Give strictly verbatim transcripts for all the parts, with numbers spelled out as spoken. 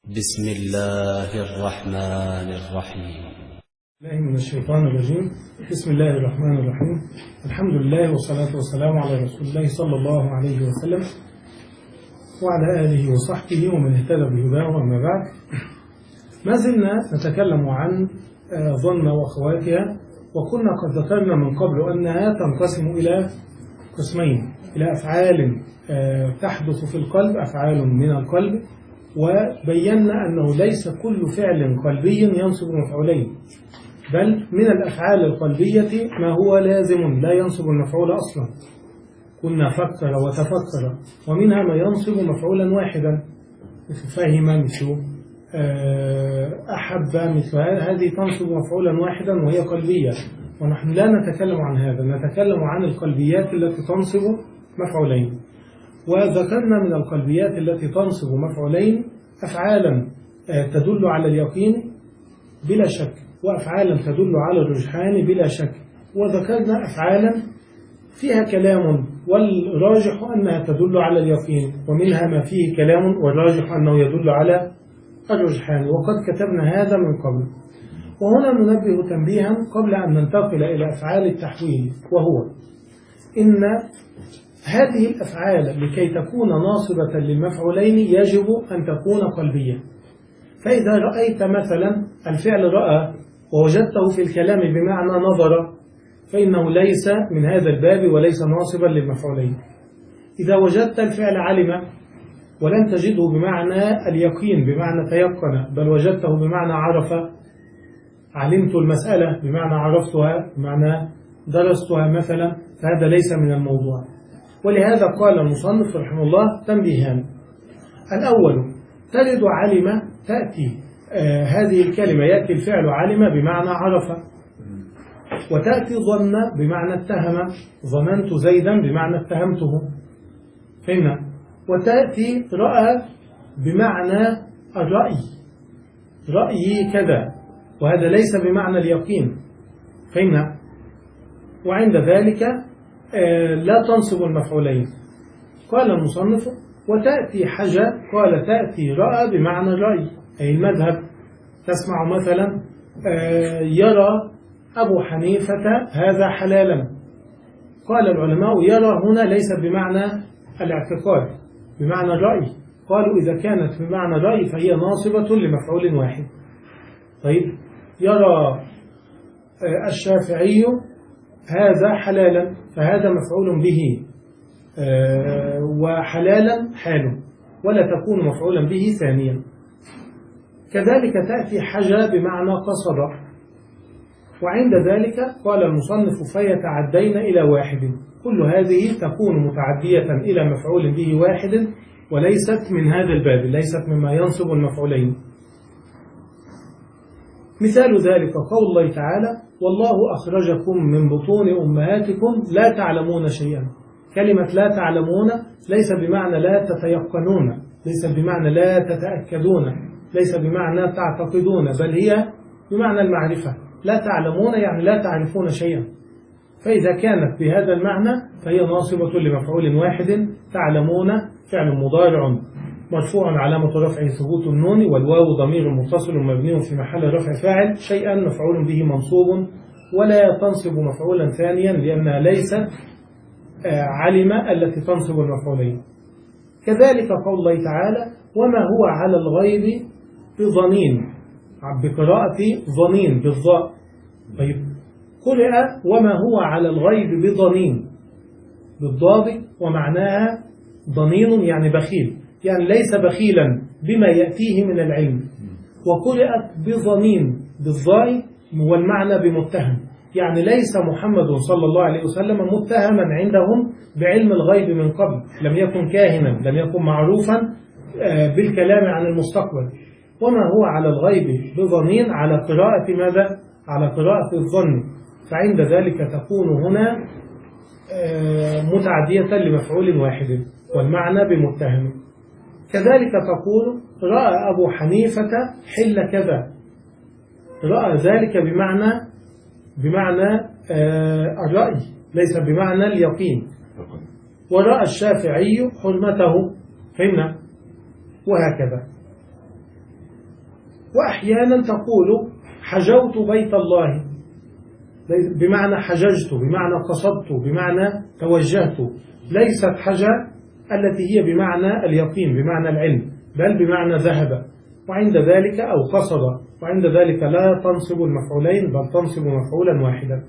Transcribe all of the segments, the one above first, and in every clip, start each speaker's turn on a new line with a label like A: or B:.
A: بسم الله الرحمن الرحيم.
B: الله من الشيطان الرجيم. بسم الله الرحمن الرحيم. الحمد لله والصلاة والسلام على رسول الله صلى الله عليه وسلم وعلى آله وصحبه ومن اهتدى بهداه. وما بعد، ما زلنا نتكلم عن ظن وأخواتها، وكنا قد ذكرنا من قبل أنها تنقسم إلى قسمين، إلى أفعال تحدث في القلب، أفعال من القلب، وبينا أنه ليس كل فعل قلبي ينصب مفعولين، بل من الأفعال القلبية ما هو لازم لا ينصب المفعول أصلا. كنا فكر وتفكر، ومنها ما ينصب مفعولا واحدا، مثل فهم، مثل أحب، مثل هذه تنصب مفعولا واحدا وهي قلبية، ونحن لا نتكلم عن هذا، نتكلم عن القلبيات التي تنصب مفعولين. وذكرنا من القلبيات التي تنصب مفعولين أفعالا تدل على اليقين بلا شك، وأفعالا تدل على الرجحان بلا شك، وذكرنا أفعالا فيها كلام والراجح أنها تدل على اليقين، ومنها ما فيه كلام والراجح أنه يدل على الرجحان، وقد كتبنا هذا من قبل. وهنا ننبه تنبيها قبل أن ننتقل إلى أفعال التحويل، وهو إن هذه الأفعال لكي تكون ناصبة للمفعولين يجب أن تكون قلبية. فإذا رأيت مثلا الفعل رأى ووجدته في الكلام بمعنى نظر، فإنه ليس من هذا الباب وليس ناصبا للمفعولين. إذا وجدت الفعل علم ولم تجده بمعنى اليقين بمعنى تيقن، بل وجدته بمعنى عرف، علمت المسألة بمعنى عرفتها بمعنى درستها مثلا، فهذا ليس من الموضوع. ولهذا قال المصنف رحمه الله تنبيهان: الأول، تجد علم تأتي آه هذه الكلمة يأتي الفعل علم بمعنى عرف، وتأتي ظن بمعنى اتهم، ظننت زيدا بمعنى اتهمته، فهمنا؟ وتأتي رأى بمعنى الرأي، رأيي كذا، وهذا ليس بمعنى اليقين، فهمنا؟ وعند ذلك آه لا تنصب المفعولين. قال المصنف: وتأتي حاجة، قال تأتي رأى بمعنى الرأي أي المذهب. تسمع مثلا آه يرى أبو حنيفة هذا حلالا، قال العلماء يرى هنا ليس بمعنى الاعتقاد، بمعنى الرأي، قالوا إذا كانت بمعنى الرأي فهي ناصبة لمفعول واحد. طيب، يرى آه الشافعي هذا حلالا، فهذا مفعول به آه وحلالا حال، ولا تكون مفعولا به ثانيا. كذلك تأتي حاجة بمعنى قصد، وعند ذلك قال المصنف فيتعدين إلى واحد، كل هذه تكون متعدية إلى مفعول به واحد، وليست من هذا الباب، ليست مما ينصب المفعولين. مثال ذلك قول الله تعالى: والله أخرجكم من بطون أمهاتكم لا تعلمون شيئا. كلمة لا تعلمون ليس بمعنى لا تتيقنون، ليس بمعنى لا تتأكدون، ليس بمعنى تعتقدون، بل هي بمعنى المعرفة. لا تعلمون يعني لا تعرفون شيئا، فإذا كانت بهذا المعنى فهي ناصبة لمفعول واحد. تعلمون فعل مضارع مرفوع علامة رفعه ثبوت النون، والواو ضمير متصل مبني في محل رفع فاعل، شيئا مفعول به منصوب، ولا تنصب مفعولا ثانيا لأنها ليست علم التي تنصب المفعولين. كذلك قول الله تعالى: وما هو على الغيب بضنين، بقراءة ضنين بالضاء. طيب، قرأ وما هو على الغيب بضنين بالضاد، ومعناها ضنين يعني بخيل، يعني ليس بخيلا بما يأتيه من العلم. وقرأت بضنين بالضاء والمعنى بمتهم، يعني ليس محمد صلى الله عليه وسلم متهما عندهم بعلم الغيب من قبل، لم يكن كاهنا، لم يكن معروفا بالكلام عن المستقبل. وما هو على الغيب بضنين على قراءة ماذا؟ على قراءة الظن، فعند ذلك تكون هنا متعدية لمفعول واحد والمعنى بمتهم. كذلك تقول: رأى أبو حنيفة حل كذا، رأى ذلك بمعنى بمعنى الرأي ليس بمعنى اليقين. ورأى الشافعي حرمته، فهمنا؟ وهكذا. وأحيانا تقول حجوت بيت الله، بمعنى حججت، بمعنى قصدت، بمعنى توجهت. ليست حجة التي هي بمعنى اليقين، بمعنى العلم، بل بمعنى ذهب، وعند ذلك أو قصد، وعند ذلك لا تنصب المفعولين بل تنصب مفعولا واحدا.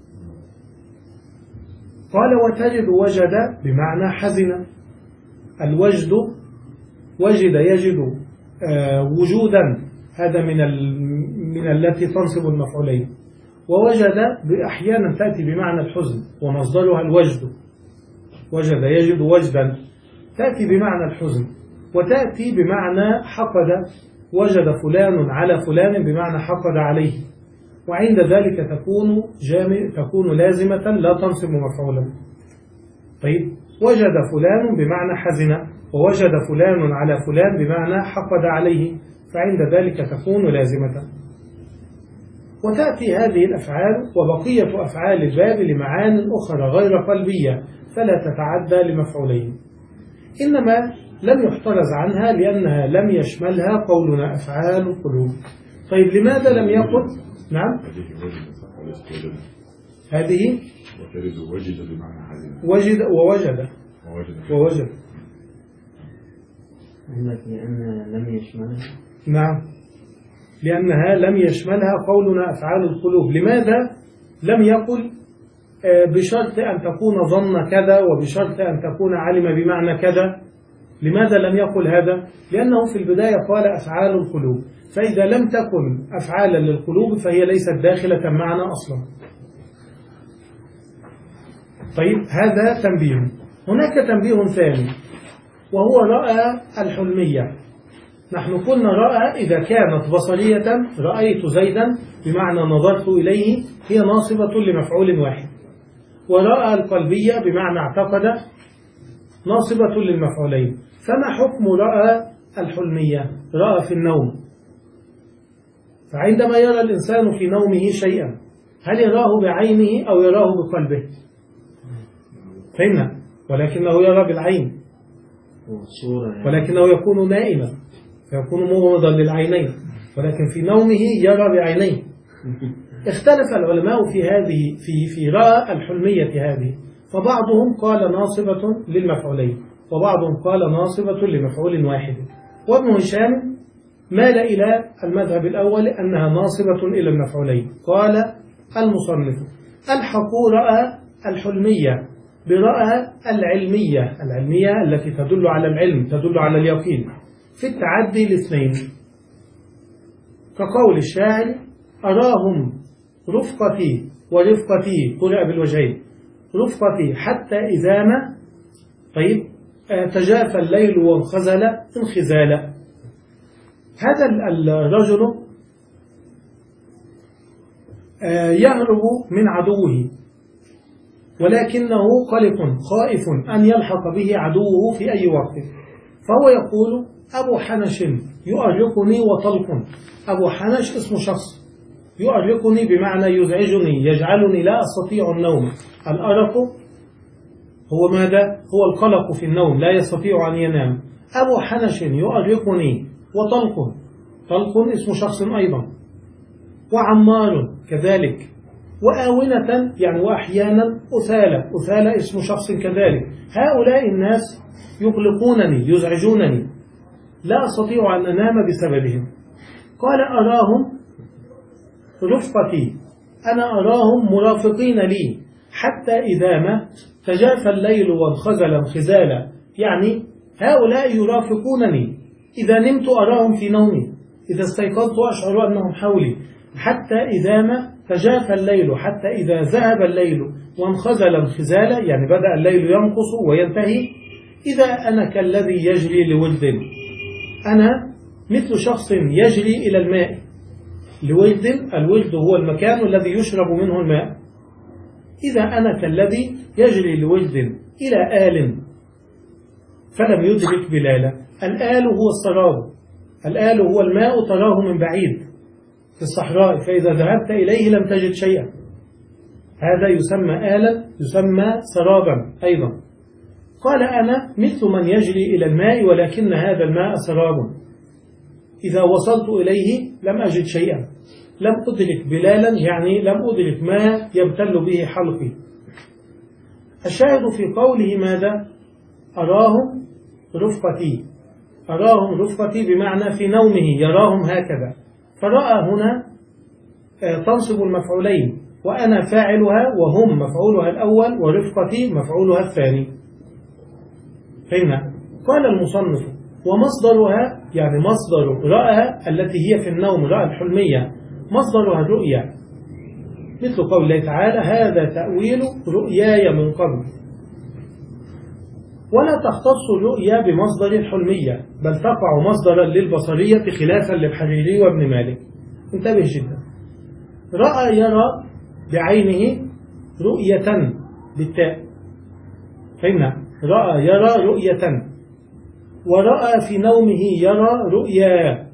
B: قال وتجد وجد بمعنى حزن. الوجد وجد يجد آه وجودا، هذا من من التي تنصب المفعولين. ووجد أحيانا تأتي بمعنى الحزن ومصدرها الوجد، وجد يجد وجدا، تأتي بمعنى الحزن، وتأتي بمعنى حقد، وجد فلان على فلان بمعنى حقد عليه، وعند ذلك تكون جامع تكون لازمة لا تنصب مفعولا. طيب وجد فلان بمعنى حزن، ووجد فلان على فلان بمعنى حقد عليه، فعند ذلك تكون لازمة. وتأتي هذه الأفعال وبقية أفعال الباب لمعان أخرى غير قلبية فلا تتعدى لمفعولين، إنما لم يحترز عنها لأنها لم يشملها قولنا أفعال القلوب. طيب لماذا لم يقل؟ نعم هذه وجد بمعنى حزن، وجد ووجد ووجد
C: لأن لم يشملها.
B: نعم لأنها لم يشملها قولنا أفعال القلوب. لماذا لم يقل بشرط أن تكون ظن كذا وبشرط أن تكون علم بمعنى كذا؟ لماذا لم يقل هذا؟ لأنه في البداية قال أفعال القلوب، فإذا لم تكن أفعالا للقلوب فهي ليست داخلة معنا أصلا. طيب هذا تنبيه. هناك تنبيه ثاني وهو رأى الحلمية. نحن قلنا رأى إذا كانت بصرية، رأيت زيدا بمعنى نظرت إليه، هي ناصبة لمفعول واحد. ورأى القلبية بمعنى اعتقد ناصبة للمفعولين. فما حكم رأى الحلمية؟ رأى في النوم، فعندما يرى الإنسان في نومه شيئا هل يراه بعينه أو يراه بقلبه؟ فهمنا، ولكنه يرى بالعين، ولكنه يكون نائما فيكون مغمضا للعينين، ولكن في نومه يرى بعينيه. اختلف العلماء في هذه في في رأى الحلمية هذه، فبعضهم قال ناصبة للمفعولين وبعضهم قال ناصبة لمفعول واحد. وابن هشام مال إلى المذهب الأول أنها ناصبة إلى المفعولين. قال المصنف الحقوا رأى الحلمية برأى العلمية، العلمية التي تدل على العلم، تدل على اليقين، في التعدي الاثنين، كقول الشاعر أراهم رفقتي ورفقتي، قرأ بالوجهين، رفقتي حتى إذا ما طيب تجافى الليل وانخزل انخزالا. هذا الرجل يهرب من عدوه ولكنه قلق خائف أن يلحق به عدوه في أي وقت، فهو يقول أبو حنش يؤرقني وطلق. أبو حنش اسم شخص، يؤرقني بمعنى يزعجني، يجعلني لا أستطيع النوم. الأرق هو ماذا؟ هو القلق في النوم، لا يستطيع أن ينام. أبو حنش يؤرقني وطلق، طلق اسم شخص أيضا. وعمار كذلك. وآونة يعني وأحيانا أثالة، أثالة اسم شخص كذلك. هؤلاء الناس يقلقونني يزعجونني، لا أستطيع أن أنام بسببهم. قال أراهم رفقتي، أنا أراهم مرافقين لي حتى إذا ما تجافى الليل وانخزل انخزالا، يعني هؤلاء يرافقونني، إذا نمت أراهم في نومي، إذا استيقظت أشعر أنهم حولي، حتى إذا ما تجافى الليل، حتى إذا ذهب الليل وانخزل انخزالا، يعني بدأ الليل ينقص وينتهي، إذا أنا كالذي يجري لولد، أنا مثل شخص يجري إلى الماء لولد، الولد هو المكان الذي يشرب منه الماء، إذا أنا كالذي يجري لولد إلى آل فلم يدرك بلالا. الآل هو السراب، الآل هو الماء تراه من بعيد في الصحراء، فإذا ذهبت إليه لم تجد شيئا، هذا يسمى آلا، يسمى سرابا أيضا. قال أنا مثل من يجري إلى الماء ولكن هذا الماء سراب، إذا وصلت إليه لم أجد شيئا، لم أدرك بلالا يعني لم أدرك ما يبتل به حلقي. الشاهد في قوله ماذا؟ أراهم رفقتي، أراهم رفقتي بمعنى في نومه يراهم هكذا، فرأى هنا تنصب المفعولين، وأنا فاعلها وهم مفعولها الأول ورفقتي مفعولها الثاني. فهمنا؟ قال المصنف ومصدرها يعني مصدر رأى التي هي في النوم رأى الحلمية مصدرها الرؤيا، مثل قول الله تعالى هذا تأويل رؤياي من قبل. ولا تختص الرؤيا بمصدر الحلمية بل تقع مصدرا للبصرية خلافا للحريري وابن مالك. انتبه جدا، رأى يرى بعينه رؤية بالتاء، فهمنا؟ رأى يرى رؤية، ورأى في نومه يرى رؤيا.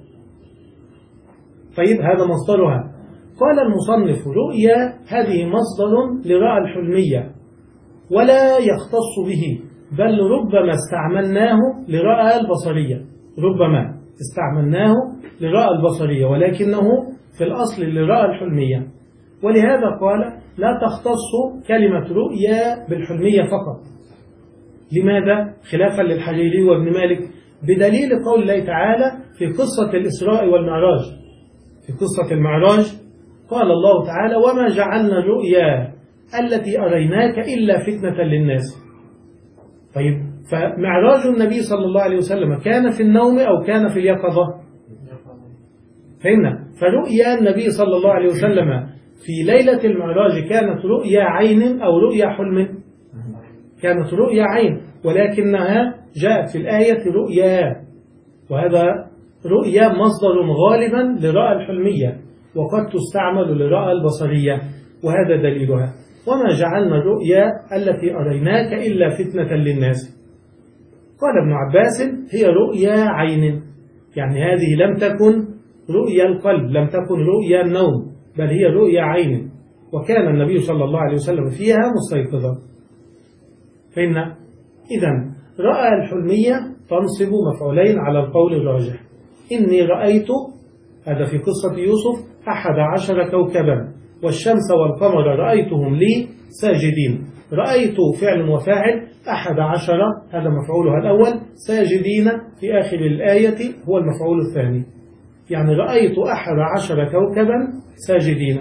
B: طيب هذا مصدرها. قال المصنف رؤيا هذه مصدر لرأى الحلمية ولا يختص به، بل ربما استعملناه لرأى البصرية، ربما استعملناه لرأى البصرية ولكنه في الأصل لرأى الحلمية. ولهذا قال لا تختص كلمة رؤيا بالحلمية فقط. لماذا؟ خلافا للحريري وابن مالك، بدليل قول الله تعالى في قصة الإسراء والمعراج. في قصة المعراج قال الله تعالى وما جعلنا الرؤيا التي أريناك إلا فتنة للناس. طيب فمعراج النبي صلى الله عليه وسلم كان في النوم أو كان في اليقظة؟ فهمنا؟ فرؤيا النبي صلى الله عليه وسلم في ليلة المعراج كانت رؤيا عين أو رؤيا حلم؟ كانت رؤيا عين، ولكنها جاءت في الآية رؤيا، وهذا رؤيا مصدر غالبا لرأى الحلمية وقد تستعمل لرأى البصرية، وهذا دليلها. وما جعلنا الرؤيا التي أريناك إلا فتنة للناس. قال ابن عباس هي رؤيا عين، يعني هذه لم تكن رؤيا القلب، لم تكن رؤيا النوم، بل هي رؤيا عين، وكان النبي صلى الله عليه وسلم فيها مستيقظا. فإن إذن رأى الحلمية تنصب مفعولين على القول الراجح. إني رأيت، هذا في قصة يوسف، أحد عشر كوكبا والشمس والقمر رأيتهم لي ساجدين. رأيت فعل وفاعل، أحد عشر هذا مفعولها الأول، ساجدين في آخر الآية هو المفعول الثاني، يعني رأيت أحد عشر كوكبا ساجدين.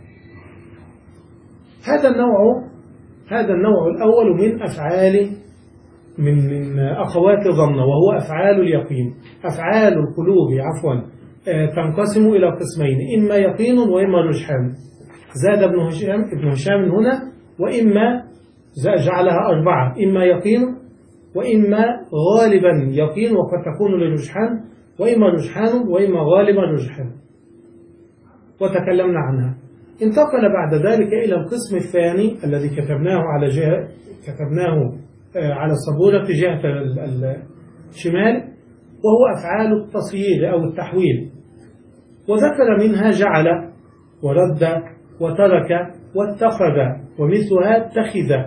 B: هذا النوع هذا النوع الأول من أفعال من من أخوات ظن، وهو أفعال اليقين. أفعال القلوب عفوا تنقسم إلى قسمين، إما يقين وإما رجحان. زاد ابن هشام ابن هشام هنا وإما جعلها أربعة، إما يقين وإما غالبا يقين وقد تكون للرجحان، وإما رجحان وإما غالبا رجحان، وتكلمنا عنها. انتقل بعد ذلك إلى القسم الثاني الذي كتبناه على جهة كتبناه على السبورة في جهة الشمال، وهو أفعال التصيير أو التحويل. وذكر منها جعل ورد وترك واتخذ ومثلها اتخذ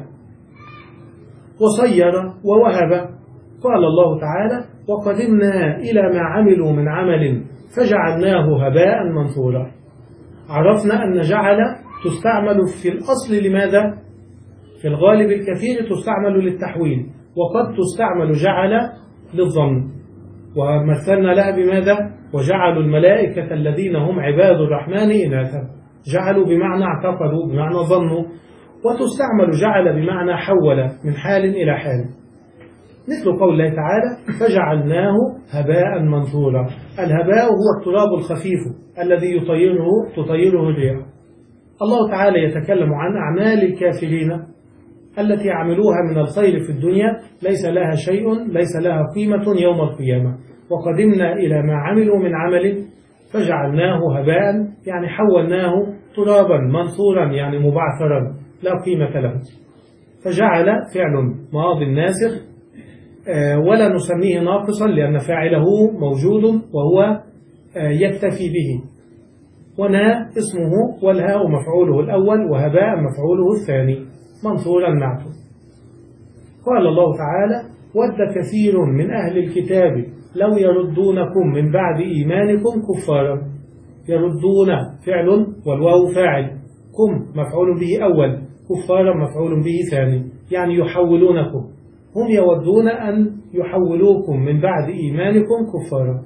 B: وصير ووهب. قال الله تعالى وقدمنا إلى ما عملوا من عمل فجعلناه هباء منثورا. عرفنا أن جعل تستعمل في الأصل لماذا؟ في الغالب الكثير تستعمل للتحويل، وقد تستعمل جعل للظن، ومثلنا لها بماذا؟ وجعلوا الملائكة الذين هم عباد الرحمن إناثا. جعلوا بمعنى اعتقدوا، بمعنى ظنوا. وتستعمل جعل بمعنى حول من حال إلى حال، مثل قول الله تعالى فجعلناه هباء منثورا. الهباء هو التراب الخفيف الذي يطيره تطيره الريح. الله تعالى يتكلم عن أعمال الكافرين التي عملوها من الخير في الدنيا ليس لها شيء، ليس لها قيمة يوم القيامة. وقدمنا إلى ما عملوا من عمل فجعلناه هباء، يعني حولناه ترابا منثورا، يعني مبعثرا لا قيمة له. فجعل فعل ماض ناسخ ولا نسميه ناقصا لأن فاعله موجود وهو يكتفي به. ونا اسمه والهاء مفعوله الأول وهباء مفعوله الثاني منثورا نعته. قال الله تعالى ود كثير من أهل الكتاب لو يردونكم من بعد إيمانكم كفارا. يردون فعل والواو فاعل، كم مفعول به أول، كفارا مفعول به ثاني، يعني يحولونكم. هم يودون أن يحولوكم من بعد إيمانكم كفارا.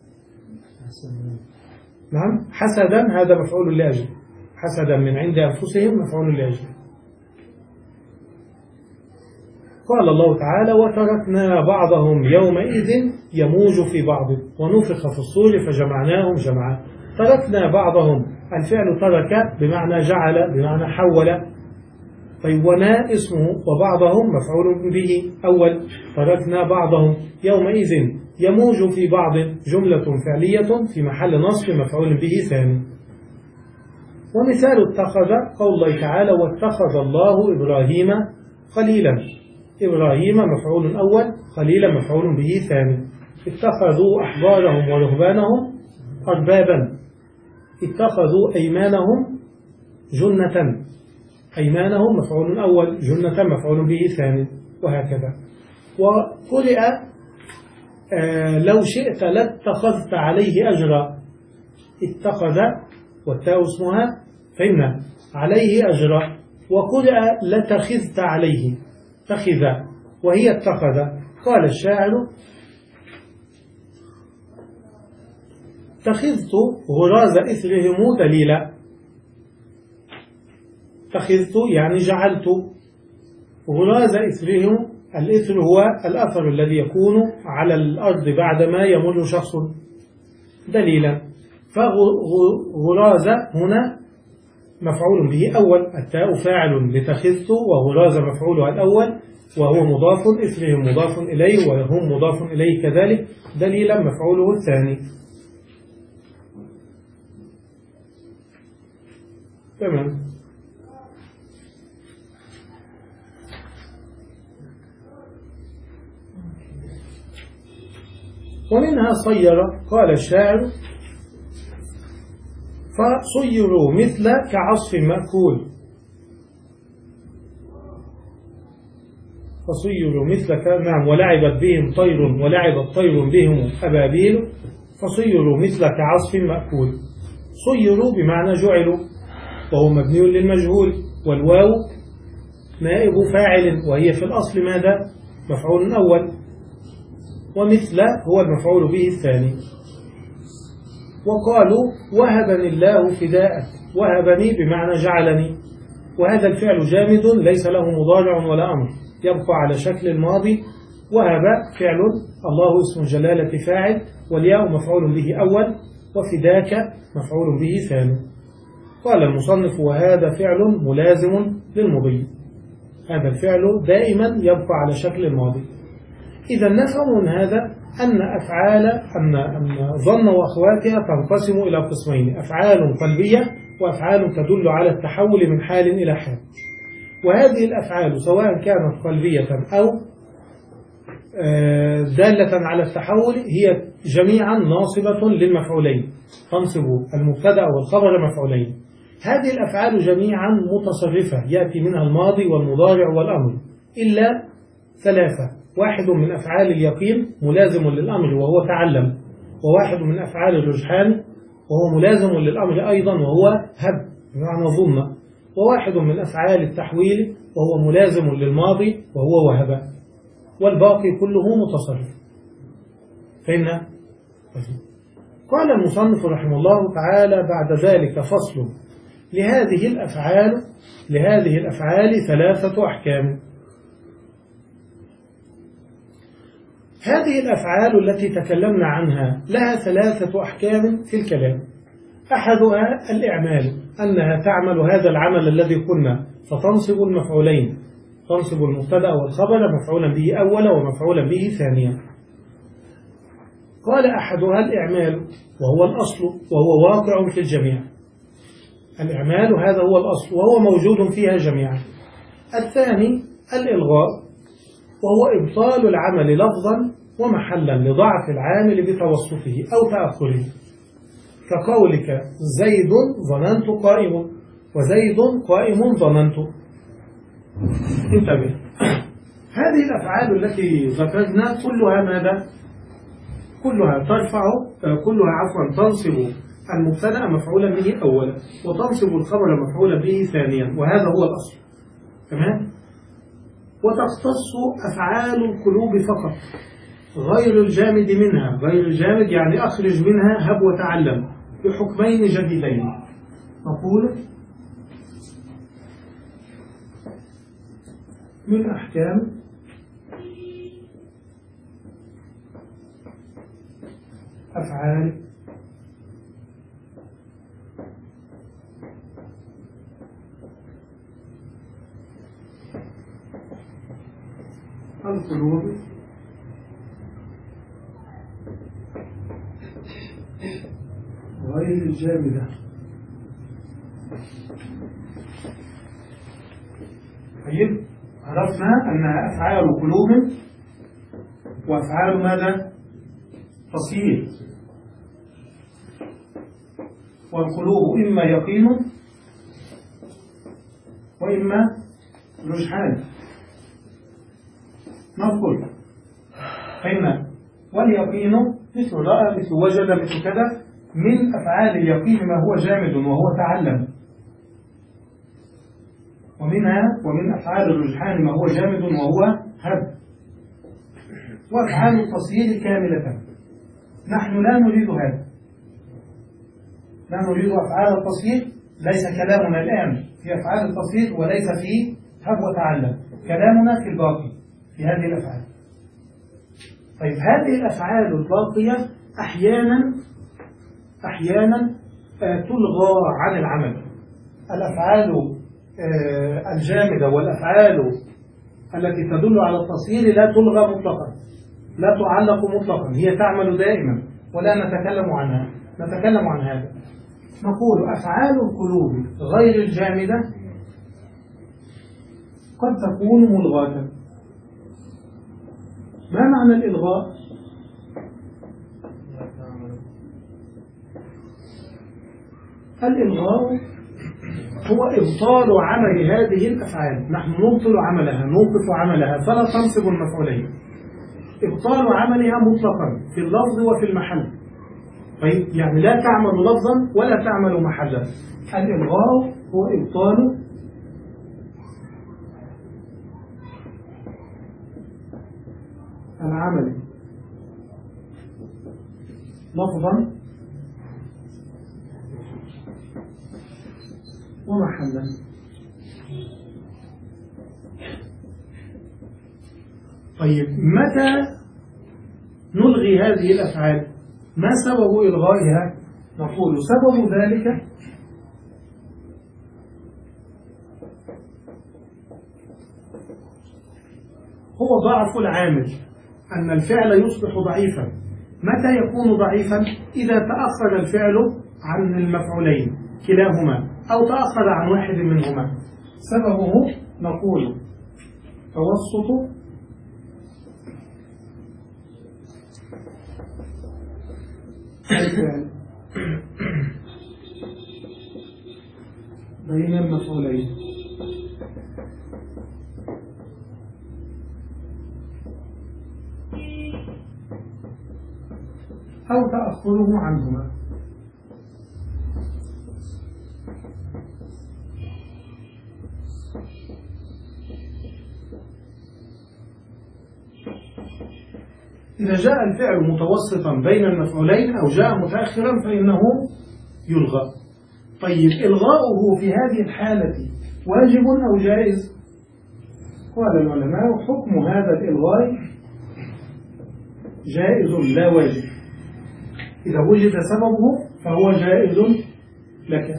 B: نعم، حسدا هذا مفعول لأجل، حسدا من عند أنفسهم مفعول لأجل. قال الله تعالى: وتركنا بعضهم يومئذ يموج في بعض ونفخ في الصور فجمعناهم جمعا. تركنا بعضهم، الفعل ترك بمعنى جعل بمعنى حول. طيب ونا اسمه وبعضهم مفعول به أول. تركنا بعضهم يومئذ يموج في بعض جملة فعلية في محل نصب مفعول به ثاني. ومثال اتخذ قول الله تعالى: واتخذ الله إبراهيم خليلا. إبراهيم مفعول أول، خليلا مفعول به ثاني. اتخذوا أحبارهم ورهبانهم أربابا. اتخذوا أيمانهم جنة. أيمانهم مفعول أول، جنة مفعول به ثاني، وهكذا. وقرئ آه لو شئت لاتخذت عليه أجرا. اتخذ والتاء اسمها فإن عليه أجرا. وقرئ لتخذت عليه، تخذ وهي اتخذ. قال الشاعر: تخذت غراز إثرهم دليلا. تخذت يعني جعلت غراز إثرهم. الإثر هو الأثر الذي يكون على الأرض بعدما يمر شخص دليلا. فغراز هنا مفعول به أول، التاء فاعل لتخذت، وغراز مفعولها الأول وهو مضاف، إثرهم مضاف إليه وهم مضاف إليه كذلك، دليلا مفعوله الثاني. تمام. ومنها صير. قال الشاعر: فصيروا مثل كعصف مأكول. فصيروا مثل ك... نعم. ولعبت بهم طير ولعبت طير بهم أبابيل. فصيروا مثل كعصف مأكول. صيروا بمعنى جعلوا، وهو مبني للمجهول، والواو نائب فاعل، وهي في الأصل ماذا؟ مفعول أول. ومثل هو المفعول به الثاني. وقالوا: وهبني الله فداءك. وهبني بمعنى جعلني، وهذا الفعل جامد ليس له مضارع ولا أمر، يبقى على شكل الماضي. وهب فعل، الله اسم جلالة فاعل، والياء مفعول به أول، وفداك مفعول به ثاني. قال المصنف: وهذا فعل ملازم للمضي. هذا الفعل دائما يبقى على شكل الماضي. إذا نفهم من هذا أن أفعال أن أن ظن وأخواتها تنقسم إلى قسمين: أفعال قلبية وأفعال تدل على التحول من حال إلى حال. وهذه الأفعال سواء كانت قلبية أو دالة على التحول هي جميعا ناصبة للمفعولين، تنصب المبتدأ والخبر مفعولين. هذه الأفعال جميعا متصرفة، يأتي منها الماضي والمضارع والأمر، إلا ثلاثة: واحد من أفعال اليقين ملازم للأمر وهو تعلم، وواحد من أفعال الرجحان وهو ملازم للأمر أيضا وهو هب بمعنى ظن، وواحد من أفعال التحويل وهو ملازم للماضي وهو وهب، والباقي كله متصرف. فإن قال المصنف رحمه الله تعالى بعد ذلك: فصل. لهذه الأفعال لهذه الأفعال ثلاثة أحكام. هذه الأفعال التي تكلمنا عنها لها ثلاثة أحكام في الكلام. أحدها الإعمال، أنها تعمل هذا العمل الذي قلنا، فتنصب المفعولين، تنصب المبتدأ والخبر مفعولا به أولا ومفعولا به ثانيا. قال: أحدها الإعمال وهو الأصل وهو واقع في الجميع. الإعمال هذا هو الأصل وهو موجود فيها جميعا. الثاني الإلغاء، وهو إبطال العمل لفظا ومحلا لضعف العامل بتوسطه أو تأخره، كقولك: زيد ظننت قائم، وزيد قائم ظننت. انتبه، هذه الأفعال التي ذكرنا كلها ماذا؟ كلها ترفع كلها عفوا تنصب المبتدأ مفعولا به أولا وتنصب الخبر مفعولا به ثانيا، وهذا هو الأصل. تمام. وتختص أفعال القلوب فقط غير الجامد منها. غير الجامد يعني أخرج منها هب وتعلم بحكمين جديدين. نقول من أحكام أفعال القلوب غير الجامدة. طيب، عرفنا أنها أفعال قلوب وأفعال ماذا؟ تصير. والقلوب إما يقين وإما رجحان. نقول فإن واليقين مثل رأى مثل وجد مثل كذا من أفعال اليقين ما هو جامد وهو تعلم، ومنها ومن أفعال الرجحان ما هو جامد وهو هب. وأفعال التصيير كاملة نحن لا نريد هذا، لا نريد أفعال التصيير. ليس كلامنا الآن في أفعال التصيير وليس في هب وتعلم، كلامنا في الباقي في هذه الأفعال. طيب، هذه الأفعال الباقية أحيانا أحيانا تلغى عن العمل. الأفعال الجامدة والأفعال التي تدل على التصيير لا تلغى مطلقا، لا تعلق مطلقا، هي تعمل دائما ولا نتكلم عنها. نتكلم عن هذا. نقول أفعال القلوب غير الجامدة قد تكون ملغاة. ما معنى الإلغاء؟ الإلغاء هو إبطال عمل هذه الأفعال. نحن نبطل عملها، نوقف عملها فلا تنصب المفعولين. إبطال عملها مطلقا في اللفظ وفي المحل. طيب، يعني لا تعمل لفظا ولا تعمل محلا. الإلغاء هو إبطال العمل لفظا ومحلا. طيب، متى نلغي هذه الأفعال؟ ما سبب إلغائها؟ نقول سبب ذلك هو ضعف العامل، أن الفعل يصبح ضعيفا. متى يكون ضعيفا؟ إذا تأخر الفعل عن المفعولين كلاهما أو تأخر عن واحد منهما. سببه نقول توسط الفعل بين المفعولين أو تأخره عنهما. إذا جاء الفعل متوسطا بين المفعولين أو جاء متأخرا فإنه يلغى. طيب، إلغاؤه في هذه الحالة واجب أو جائز؟ قال العلماء حكم هذا الإلغاء جائز لا واجب. إذا وجد سببه فهو جائز لك.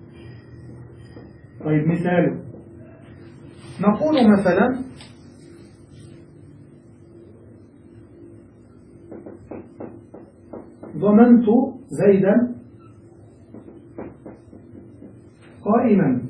B: طيب، مثال نقول مثلا ظننت زيدا قائما.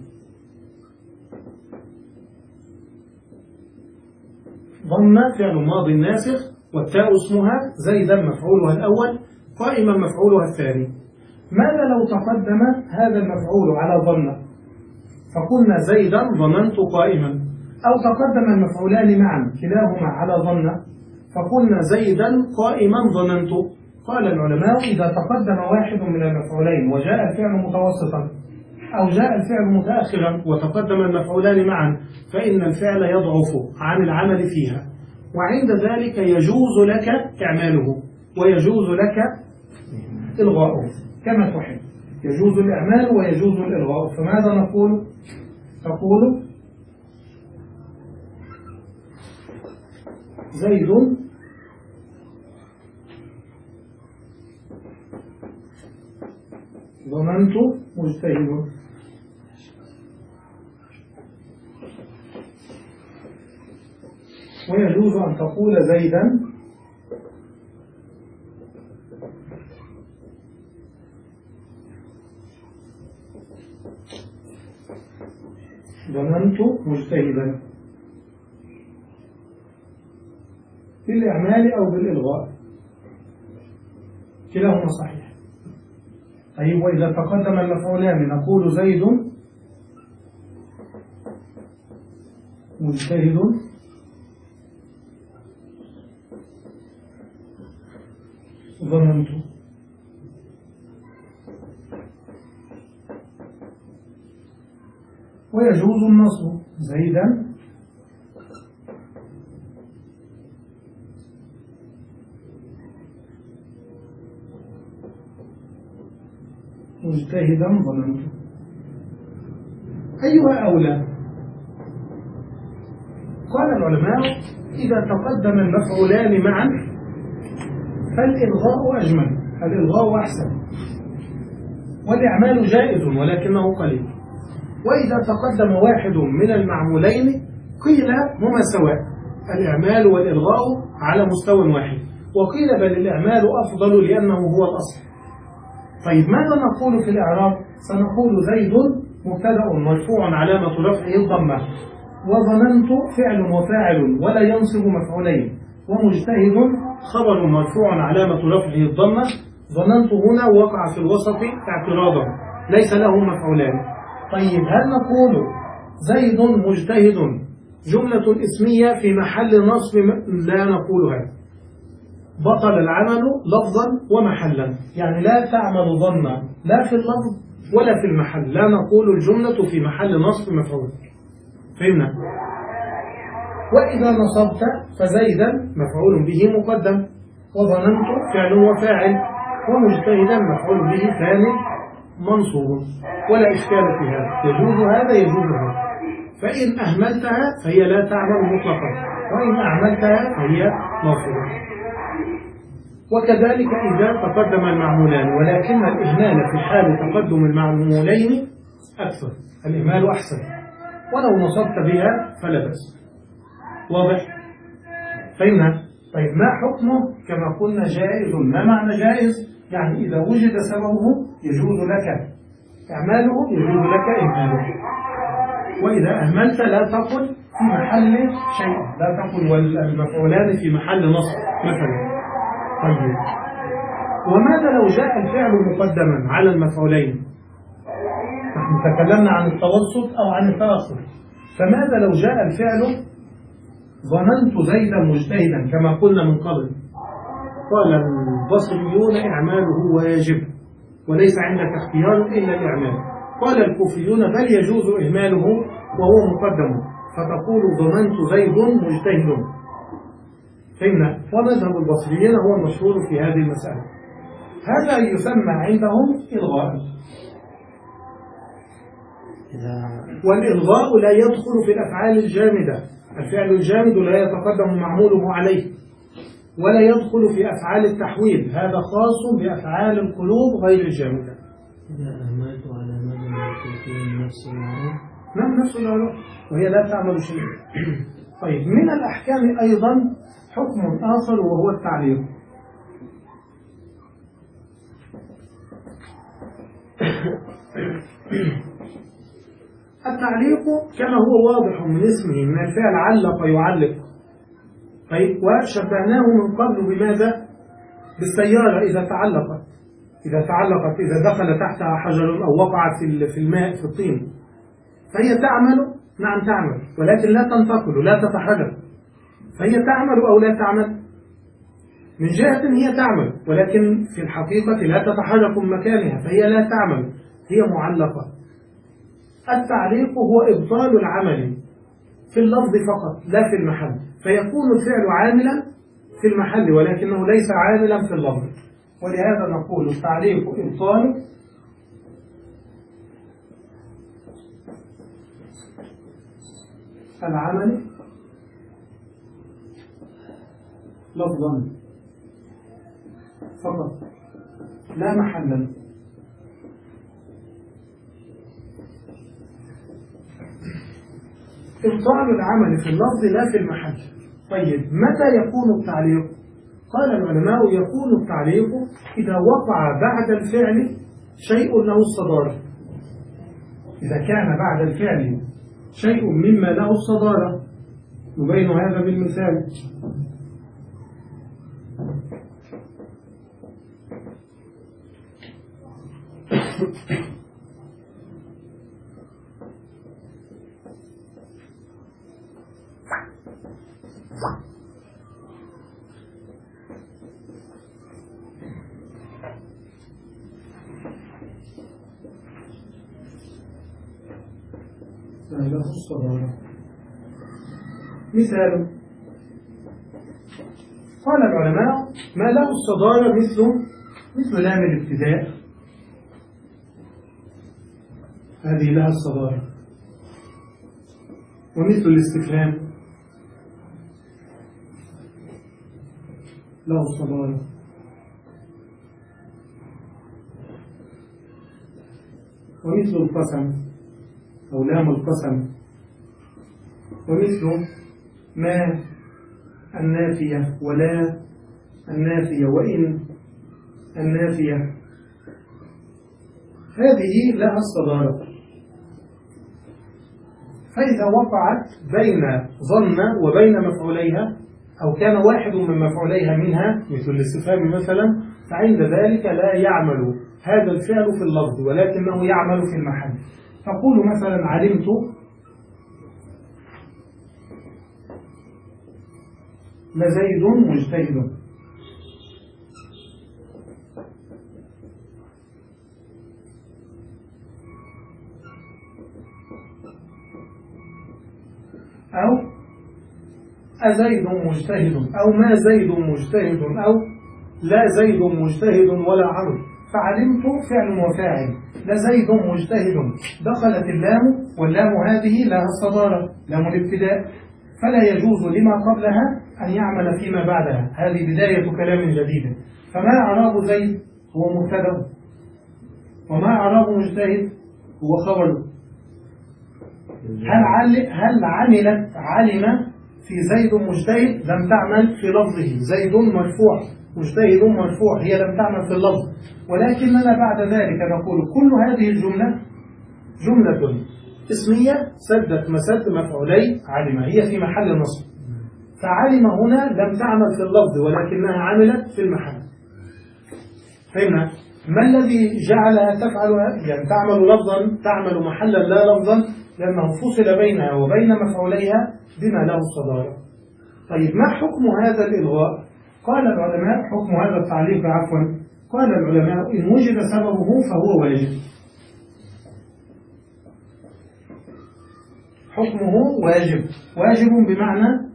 B: ظن فعل ماضي ناسخ والتاء اسمها، زيدا مفعولها الأول، قائما مفعولها الثاني. ماذا لو تقدم هذا المفعول على ظن فقلنا زيدا ظننت قائما، أو تقدم المفعولان معا كلاهما على ظن فقلنا زيدا قائما ظننت، قال العلماء إذا تقدم واحد من المفعولين وجاء الفعل متوسطا أو جاء الفعل متأخرا وتقدم المفعولان معا فإن الفعل يضعف عن العمل فيها، وعند ذلك يجوز لك إعماله ويجوز لك إلغاؤه كما تحب، يجوز الإعمال ويجوز الإلغاء. فماذا نقول؟ تقول زيد ظننت مجتهد، ويجوز أن تقول زيدا ظننت مجتهدا بالإعمال أو بالإلغاء كلاهما صحيح. طيب وإذا تقدم المفعولان نقول زيد مجتهد ظننت، ويجوز النصب زيدا مجتهدا ظننت. أيها أولى؟ قال العلماء إذا تقدم المفعولان معا فالإلغاء أجمل، الإلغاء أحسن، والإعمال جائز ولكنه قليل. وإذا تقدم واحد من المعمولين قيل هما سواء، الإعمال والإلغاء على مستوى واحد، وقيل بل الإعمال أفضل لأنه هو الأصل. طيب ماذا نقول في الإعراب؟ سنقول زيد مبتدأ مرفوع علامة رفعه الضمة، وظننت فعل وفاعل ولا ينصب مفعولين، ومجتهد خبر مرفوع علامة رفعه الضمة. ظننت هنا وقع في الوسط اعتراضا ليس له مفعولان. طيب هل نقول زيد مجتهد جملة اسمية في محل نصب؟ لا نقول هذا، بطل العمل لفظا ومحلا، يعني لا تعمل ظن لا في اللفظ ولا في المحل، لا نقول الجملة في محل نصب مفعول. فهمنا؟ وإذا نصبت فزيدا مفعول به مقدم، وظننت فعل وفاعل، ومجتهدا مفعول به ثاني منصوب، ولا إشكال في هذا، يجوز هذا يجوز هذا. فإن أهملتها فهي لا تعمل مطلقا، وإن أعملتها فهي مرفوعة. وكذلك إذا تقدم المعمولان، ولكن الإهمال في حال تقدم المعمولين أكثر، الإهمال أحسن، ولو نصبت بها فلا بأس. واضح؟ فهمنا؟ طيب ما حكمه؟ كما قلنا جائز. ما معنى جائز؟ يعني إذا وجد سببه يجوز لك إعماله يجوز لك إهماله. وإذا أهملت لا تقل في محل شيء، لا تقل والمفعولان في محل نصب مثلا. طيب وماذا لو جاء الفعل مقدما على المفعولين؟ نحن تكلمنا عن التوسط أو عن التأخر، فماذا لو جاء الفعل ظننت زيدا مجتهدا كما قلنا من قبل؟ قال البصريون إعماله واجب وليس عندك اختيار إلا الإعمال. قال الكوفيون بل يجوز إهماله وهو مقدم، فتقول ظننت زيد مجتهد. فهمنا؟ ومذهب البصريين هو المشهور في هذه المسألة. هذا يسمى عندهم إلغاء، والإلغاء لا يدخل في الأفعال الجامدة، الفعل الجامد لا يتقدم معموله عليه، ولا يدخل في أفعال التحويل، هذا خاص بأفعال القلوب غير الجامدة.
C: إذا أهملت على مدى الكثير نفس العروض،
B: نعم نفس العروض وهي لا تعمل شيء. طيب من الأحكام أيضا حكم آخر وهو التعليق. التعليق كما هو واضح من اسمه من الفعل علق يعلق. طيب وشبهناه من قبل بماذا؟ بالسيارة إذا تعلقت، إذا تعلقت إذا دخل تحتها حجر أو وقع في الماء في الطين فهي تعمل، نعم تعمل، ولكن لا تنتقل لا تتحرك، فهي تعمل أو لا تعمل؟ من جهة هي تعمل، ولكن في الحقيقة لا تتحرك من مكانها، فهي لا تعمل، هي معلقة. التعليق هو إبطال العمل في اللفظ فقط لا في المحل، فيكون الفعل عاملا في المحل ولكنه ليس عاملا في اللفظ. ولهذا نقول التعليق إبطال العمل لفظا فقط لا محلا. إبطال العمل في اللفظ لا في المحل. طيب متى يكون التعليق؟ قال العلماء يكون التعليق إذا وقع بعد الفعل شيء له الصدارة. إذا كان بعد الفعل شيء مما له الصدارة، نبين هذا بالمثال. له الصدارة. مثال قال العلماء ما له الصدارة مثل مثل لام الابتداء، هذه لها الصدارة، ومثل الاستفهام له الصدارة، ومثل القسم أو لام القسم، ومثل ما النافية ولا النافية وإن النافية، هذه لها الصدارة. فإذا وقعت بين ظن وبين مفعوليها أو كان واحد من مفعوليها منها مثل الاستفهام مثلا، فعند ذلك لا يعمل هذا الفعل في اللفظ ولكنه يعمل في المحل. تقول مثلا علمت لزيد مجتهد، أو أزيد مجتهد، أو ما زيد مجتهد، أو لا زيد مجتهد ولا عمرو. فعلمت فعل وفاعل، لزيد مجتهد، دخلت اللام، واللام هذه لها الصدارة لام الابتداء، فلا يجوز لما قبلها أن يعمل فيما بعدها. هذه بداية كلام جديد. فما أعراب زيد هو مبتدأ، وما أعراب مجتهد هو خبر. هل هل عملت علم في زيد مجتهد؟ لم تعمل في لفظه. زيد مرفوع، مجتهد مرفوع، هي لم تعمل في اللفظ. ولكننا بعد ذلك نقول كل هذه الجملة جملة اسمية سدت مسد مفعولي علم، هي في محل نصب. فعلم هنا لم تعمل في اللفظ ولكنها عملت في المحل. فهمنا؟ ما الذي جعلها تفعل يعني تعمل لفظا تعمل محلا لا لفظا؟ لأنه فصل بينها وبين مفعوليها بما له الصدارة. طيب ما حكم هذا الإلغاء؟ قال العلماء حكم هذا التعليق عفوا قال العلماء إن وجد سببه فهو واجب. حكمه واجب. واجب بمعنى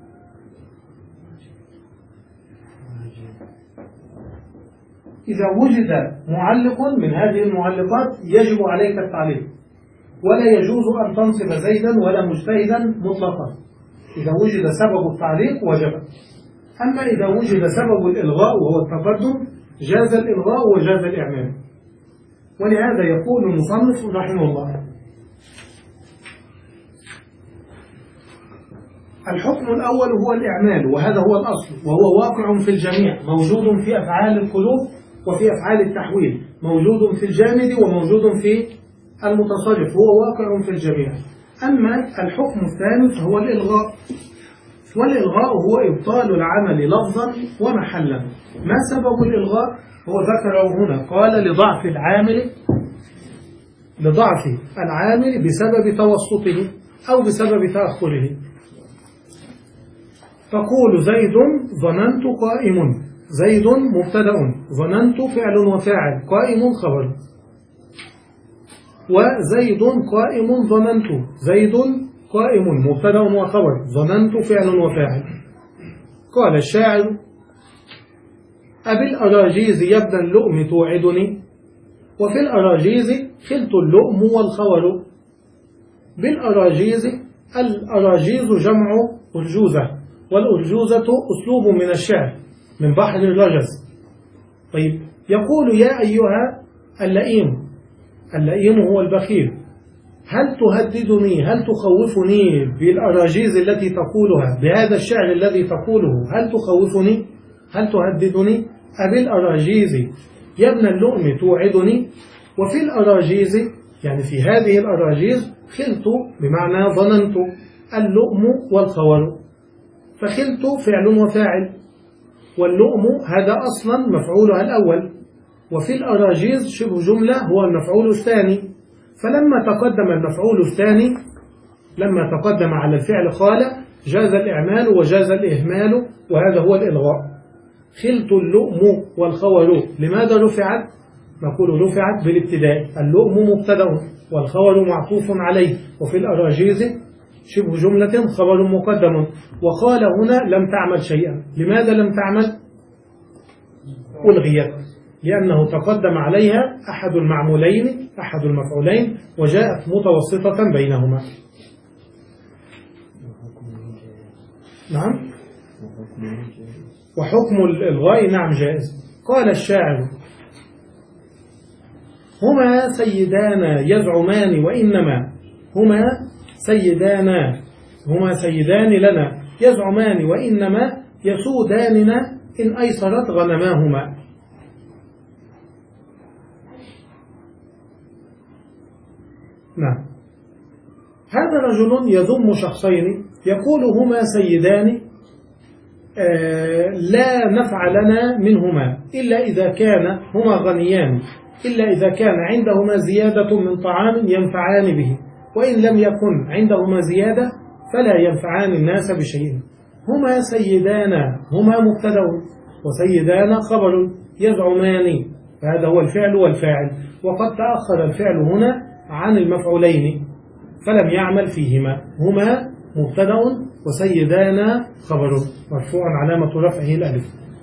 B: إذا وجد معلق من هذه المعلقات يجب عليك التعليق، ولا يجوز أن تنصب زيدا ولا مجتهدا مطلقا. إذا وجد سبب التعليق وجب. أما إذا وجد سبب الإلغاء وهو التقدم جاز الإلغاء وجاز الإعمال. ولهذا يقول المصنف رحمه الله الحكم الأول هو الإعمال، وهذا هو الأصل، وهو واقع في الجميع، موجود في أفعال القلوب وفي أفعال التحويل، موجود في الجامد وموجود في المتصرف، هو واقع في الجميع. أما الحكم الثالث هو الإلغاء، والإلغاء هو إبطال العمل لفظا ومحلا. ما سبب الإلغاء؟ هو ذكره هنا، قال لضعف العامل لضعف العامل بسبب توسطه أو بسبب تأخره. تقول زيد ظننت قائم، زيد مبتدأ، ظننت فعل وفاعل، قائم خبر. وزيد قائم ظننت، زيد قائم مبتدأ وخبر، ظننت فعل وفاعل. قال الشاعر: أبالأراجيز يا ابن اللؤم توعدني، وفي الأراجيز خلت اللؤم والخور. بالأراجيز، الأراجيز جمع أرجوزة، والأرجوزة أسلوب من الشعر من بحر الرجز. طيب، يقول: يا أيها اللئيم، اللئيم هو البخيل، هل تهددني، هل تخوفني بالأراجيز التي تقولها، بهذا الشعر الذي تقوله، هل تخوفني، هل تهددني؟ أبالأراجيز يا ابن اللؤم توعدني، وفي الأراجيز يعني في هذه الأراجيز خلت بمعنى ظننت، اللؤم والخور. فخلت فعل وفاعل، واللؤم هذا أصلا مفعولها الأول، وفي الأراجيز شبه جملة هو المفعول الثاني. فلما تقدم المفعول الثاني، لما تقدم على الفعل خال، جاز الإعمال وجاز الإهمال، وهذا هو الإلغاء. خلت اللؤم والخور، لماذا رفعت؟ نقول رفعت بالابتداء، اللؤم مبتدأ والخور معطوف عليه، وفي الأراجيز شبه جملة خبر مقدم. وقال هنا لم تعمل شيئا، لماذا لم تعمل؟ ألغيت، لأنه تقدم عليها أحد المعمولين، أحد المفعولين، وجاءت متوسطة بينهما. نعم، وحكم الإلغاء نعم جائز. قال الشاعر: هما سيدانا يزعمان وإنما، هما سيدانا، هما سيدان لنا يزعمان وإنما يسوداننا إن أيسرت غنماهما. نعم، هذا رجل يذم شخصين، يقول هما سيدان آه لا نفع لنا منهما إلا إذا كان هما غنيان، إلا إذا كان عندهما زيادة من طعام ينفعان به، وإن لم يكن عندهما زيادة فلا ينفعان الناس بشيء. هما سيدانا، هما مبتدأ، وسيدانا خبر، يزعمان، فهذا هو الفعل والفاعل، وقد تأخر الفعل هنا عن المفعولين فلم يعمل فيهما. هما مبتدأ وسيدانا خبر مرفوع علامة رفعه الألف.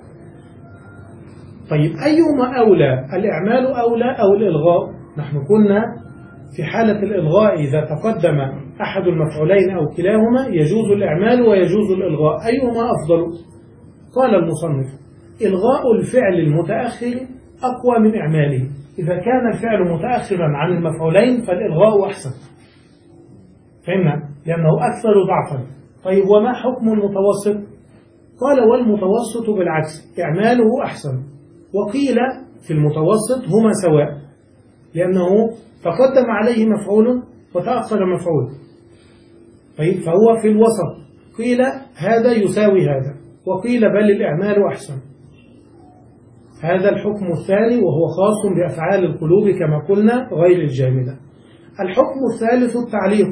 B: طيب، أيهما أولى، الإعمال أولى أو الإلغاء؟ نحن كنا في حالة الإلغاء إذا تقدم أحد المفعولين أو كلاهما يجوز الإعمال ويجوز الإلغاء، أيهما أفضل؟ قال المصنف: إلغاء الفعل المتأخر أقوى من إعماله. إذا كان الفعل متأخرا عن المفعولين فالإلغاء أحسن، فهمنا؟ لأنه أكثر ضعفا. طيب، وما حكم المتوسط؟ قال: والمتوسط بالعكس، إعماله أحسن. وقيل في المتوسط هما سواء، لأنه تقدم عليه مفعول وتأخر مفعول. طيب، فهو في الوسط، قيل هذا يساوي هذا، وقيل بل الإعمال أحسن. هذا الحكم الثاني، وهو خاص بأفعال القلوب كما قلنا غير الجامدة. الحكم الثالث التعليق،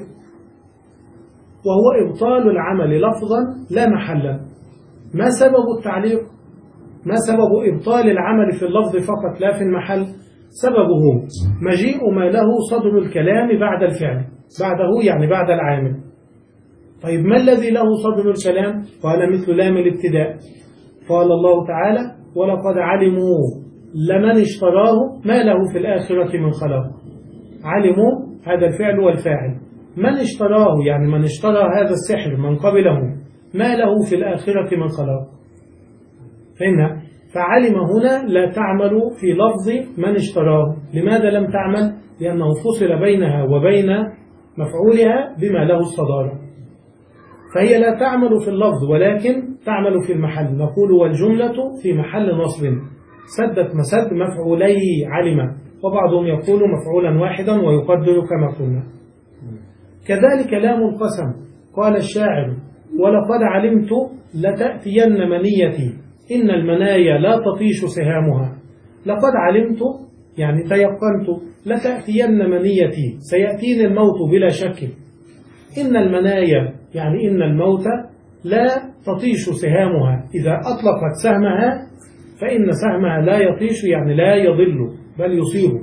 B: وهو إبطال العمل لفظا لا محلا. ما سبب التعليق؟ ما سبب إبطال العمل في اللفظ فقط لا في المحل؟ سببه مجيء ما له صدر الكلام بعد الفعل، بعده يعني بعد العامل. طيب، ما الذي له صدر الكلام؟ قال: مثل لام الابتداء. قال الله تعالى: ولقد علموا لمن اشتراه ما له في الآخرة من خلاق. علموا هذا الفعل والفاعل، من اشتراه يعني من اشترى هذا السحر من قبله ما له في الآخرة من خلاق. فهمنا؟ فعلم هنا لا تعمل في لفظ من اشتراه. لماذا لم تعمل؟ لأنه فصل بينها وبين مفعولها بما له الصدارة، فهي لا تعمل في اللفظ ولكن تعمل في المحل. نقول: والجملة في محل نصب، سدت مسد مفعولي علم، وبعضهم يقول مفعولا واحدا ويقدر كما قلنا. كذلك لام القسم. قال الشاعر: ولقد علمت لتأتين منيتي إن المنايا لا تطيش سهامها. لقد علمت يعني تيقنت، لتأتين منيتي سيأتيني الموت بلا شك. إن المنايا يعني إن الموت لا تطيش سهامها، إذا أطلقت سهمها فإن سهمها لا يطيش يعني لا يضل بل يصيبه.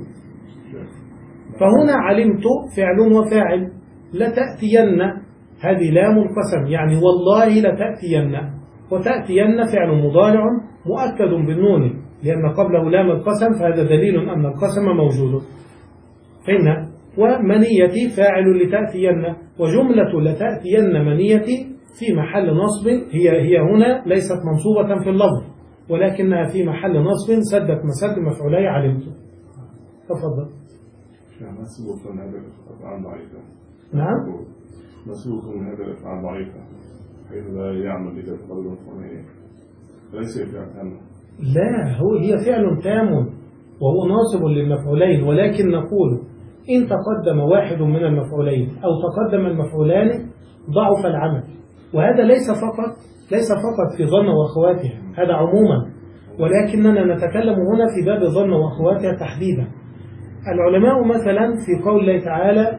B: فهنا علمت فعل وفاعل، لتأتين هذه لام القسم يعني والله لتأتين، وتأتين فعل مضارع مؤكد بالنون لأن قبله لام القسم، فهذا دليل أن القسم موجود. فإن ومنيتي فاعل لتأتين، وجملة لتأتين منيتي في محل نصب، هي هي هنا ليست منصوبة في اللفظ ولكنها في محل نصب سدت مسد مفعولي علمت. تفضل.
D: مسبوق من هذا الأفعال ضعيفة.
B: نعم.
D: مسبوق من هذا الأفعال ضعيفة حيث لا يعمل إذا تقدم فعلين ليس فعل تام.
B: لا، هو هي فعل تام وهو ناصب للمفعولين، ولكن نقول إن تقدم واحد من المفعولين أو تقدم المفعولان ضعف العمل، وهذا ليس فقط ليس فقط في ظن وأخواتها، هذا عموما، ولكننا نتكلم هنا في باب ظن وأخواتها تحديدا. العلماء مثلا في قول الله تعالى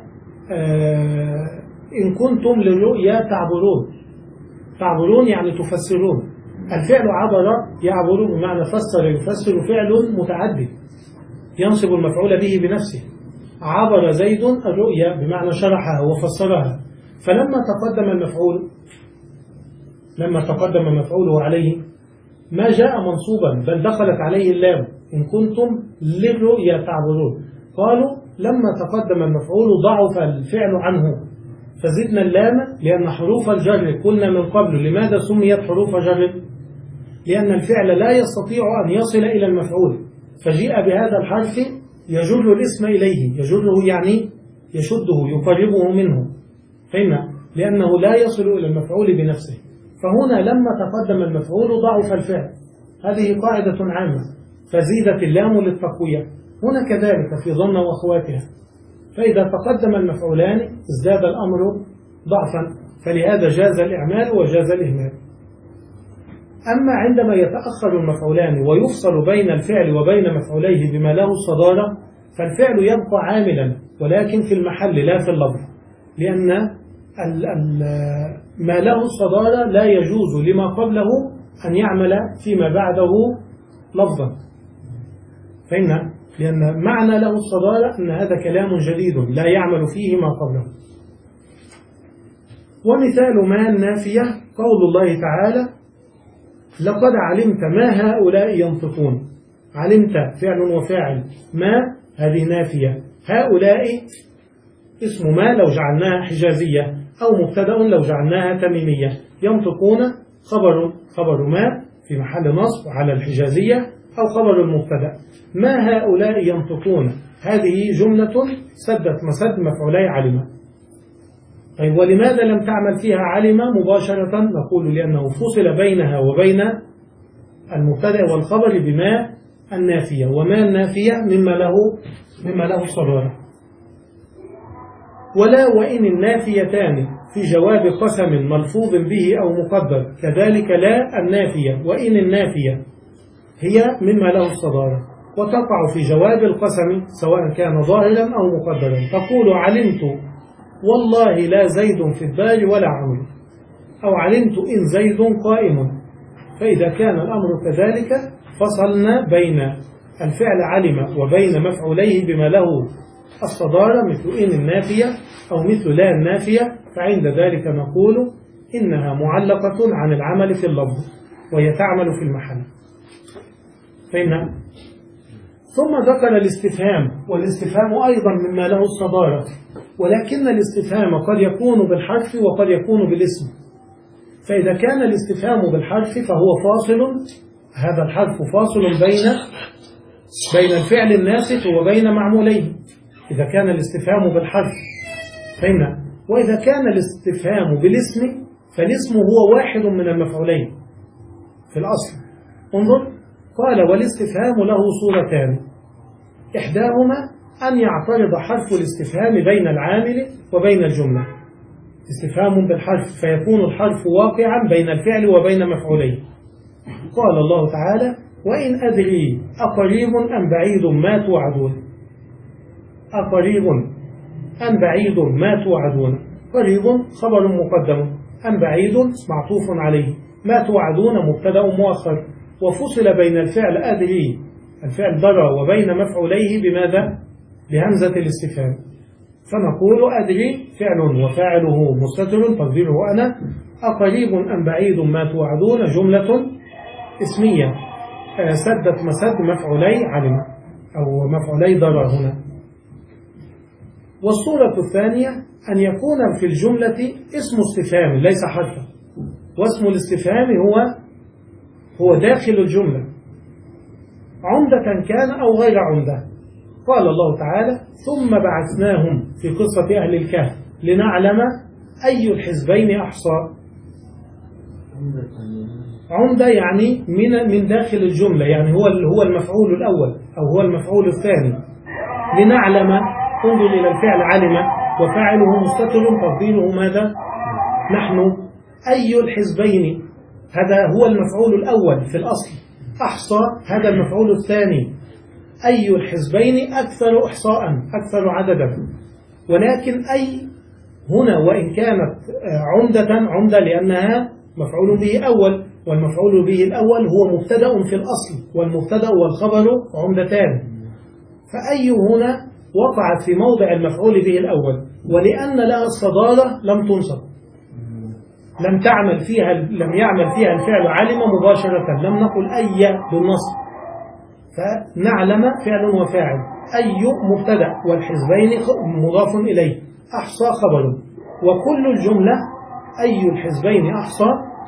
B: آه إن كنتم للرؤيا تعبرون، تعبرون يعني تفسرون. الفعل عبر يعبر بمعنى فسر يفسر فعل متعدد ينصب المفعول به بنفسه. عبر زيد الرؤيا بمعنى شرحها وفسرها، فلما تقدم المفعول لما تقدم مفعوله عليه ما جاء منصوبا بل دخلت عليه اللام إن كنتم للرؤيا تعبرون. قالوا لما تقدم المفعول ضعف الفعل عنه فزدنا اللام، لأن حروف الجر قلنا من قبل لماذا سميت حروف جر؟ لأن الفعل لا يستطيع أن يصل إلى المفعول، فجيء بهذا الحرف يجر الاسم إليه، يجره يعني يشده يقربه منه، فهمنا؟ لأنه لا يصل إلى المفعول بنفسه. فهنا لما تقدم المفعول ضعف الفعل، هذه قاعدة عامة، فزيدت اللام للتقوية. هنا كذلك في ظن وأخواتها، فإذا تقدم المفعولان ازداد الأمر ضعفا، فلهذا جاز الإعمال وجاز الإهمال. أما عندما يتأخر المفعولان ويفصل بين الفعل وبين مفعوليه بما له الصدارة، فالفعل يبقى عاملا ولكن في المحل لا في اللفظ، لأن ال ال ما له الصدارة لا يجوز لما قبله أن يعمل فيما بعده لفظا، فإن لأن معنى له الصدارة أن هذا كلام جديد لا يعمل فيه ما قبله. ومثال ما النافية قول الله تعالى لقد علمت ما هؤلاء ينطقون. علمت فعل وفاعل، ما هذه نافية، هؤلاء اسم ما لو جعلناها حجازية أو مبتدأ لو جعلناها تميمية، ينطقون خبر خبر ما في محل نصب على الحجازية أو خبر المبتدأ. ما هؤلاء ينطقون هذه جملة سدت مسد مفعولي علم. طيب ولماذا لم تعمل فيها علم مباشرة؟ نقول لأنه فصل بينها وبين المبتدأ والخبر بما النافية، وما النافية مما له مما له صدارة. ولا وإن النافيتان في جواب قسم ملفوظ به أو مقدر، كذلك لا النافية وإن النافية هي مما له الصدارة، وتقع في جواب القسم سواء كان ظاهرا أو مقدرا. تقول علمت والله لا زيد في الدار ولا عمرو، أو علمت إن زيد قائم. فإذا كان الأمر كذلك فصلنا بين الفعل علم وبين مفعوليه بما له الصدارة مثل إن النافية أو مثل لا النافية، فعند ذلك نقول إنها معلقة عن العمل في اللفظ وهي تعمل في المحل. فإن ثم ذكر الاستفهام، والاستفهام أيضا مما له الصدارة، ولكن الاستفهام قد يكون بالحرف وقد يكون بالاسم. فإذا كان الاستفهام بالحرف فهو فاصل، هذا الحرف فاصل بين بين الفعل الناسخ وبين معموليه إذا كان الاستفهام بالحرف، فهمنا؟ وإذا كان الاستفهام بالاسم فالاسم هو واحد من المفعولين في الأصل. انظر، قال والاستفهام له صورتان، إحداهما أن يعترض حرف الاستفهام بين العامل وبين الجملة، استفهام بالحرف فيكون الحرف واقعا بين الفعل وبين مفعوليه. قال الله تعالى وإن أدري أقريب أم بعيد ما توعدون. أقريب أم بعيد ما توعدون، قريب خبر مقدم، أم بعيد معطوف عليه، ما توعدون مبتدأ مؤخر. وفصل بين الفعل أدري الفعل درى وبين مفعوليه بماذا؟ بهمزة الاستفهام، فنقول أدري فعل وفاعله مستتر تقديره أنا، أقريب أم بعيد ما توعدون جملة اسمية سدت مسد مفعولي علم أو مفعولي درى هنا. والصورة الثانية أن يكون في الجملة اسم استفهام ليس حرفا، واسم الاستفهام هو هو داخل الجملة عمدة كان أو غير عمدة. قال الله تعالى ثم بعثناهم في قصة أهل الكهف لنعلم أي الحزبين أحصى. عمدة يعني من من داخل الجملة، يعني هو هو المفعول الأول أو هو المفعول الثاني. لنعلم انظر إلى الفعل علم وفاعله مستتر تقديره ماذا؟ نحن. أي الحزبين هذا هو المفعول الأول في الأصل، أحصى هذا المفعول الثاني. أي الحزبين أكثر إحصاء أكثر عددا، ولكن أي هنا وإن كانت عمدة عمدة لأنها مفعول به أول، والمفعول به الأول هو مبتدأ في الأصل، والمبتدأ والخبر عمدتان، فأي هنا وقعت في موضع المفعول به الأول، ولأن لها الصدارة لم تنصب، لم تعمل فيها لم يعمل فيها الفعل علم مباشرة، لم نقل أي بالنصب، فنعلم فعل وفاعل، أي مبتدأ والحزبين مضاف إليه، أحصى خبر، وكل الجملة أي الحزبين أحصى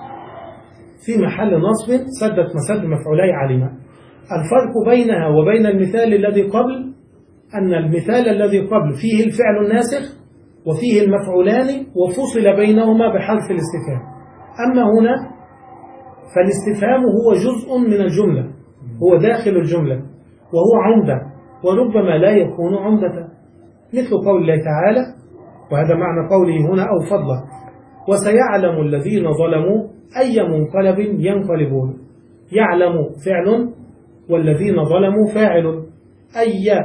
B: في محل نصب سدت مسد مفعولي علم. الفرق بينها وبين المثال الذي قبل أن المثال الذي قبل فيه الفعل الناسخ وفيه المفعولان وفصل بينهما بحرف الاستفهام، أما هنا فالاستفهام هو جزء من الجملة، هو داخل الجملة وهو عمدة، وربما لا يكون عمدة، مثل قول الله تعالى، وهذا معنى قوله هنا أو فضله، وسيعلم الذين ظلموا أي منقلب ينقلبون. يعلم فعل والذين ظلموا فاعل، أي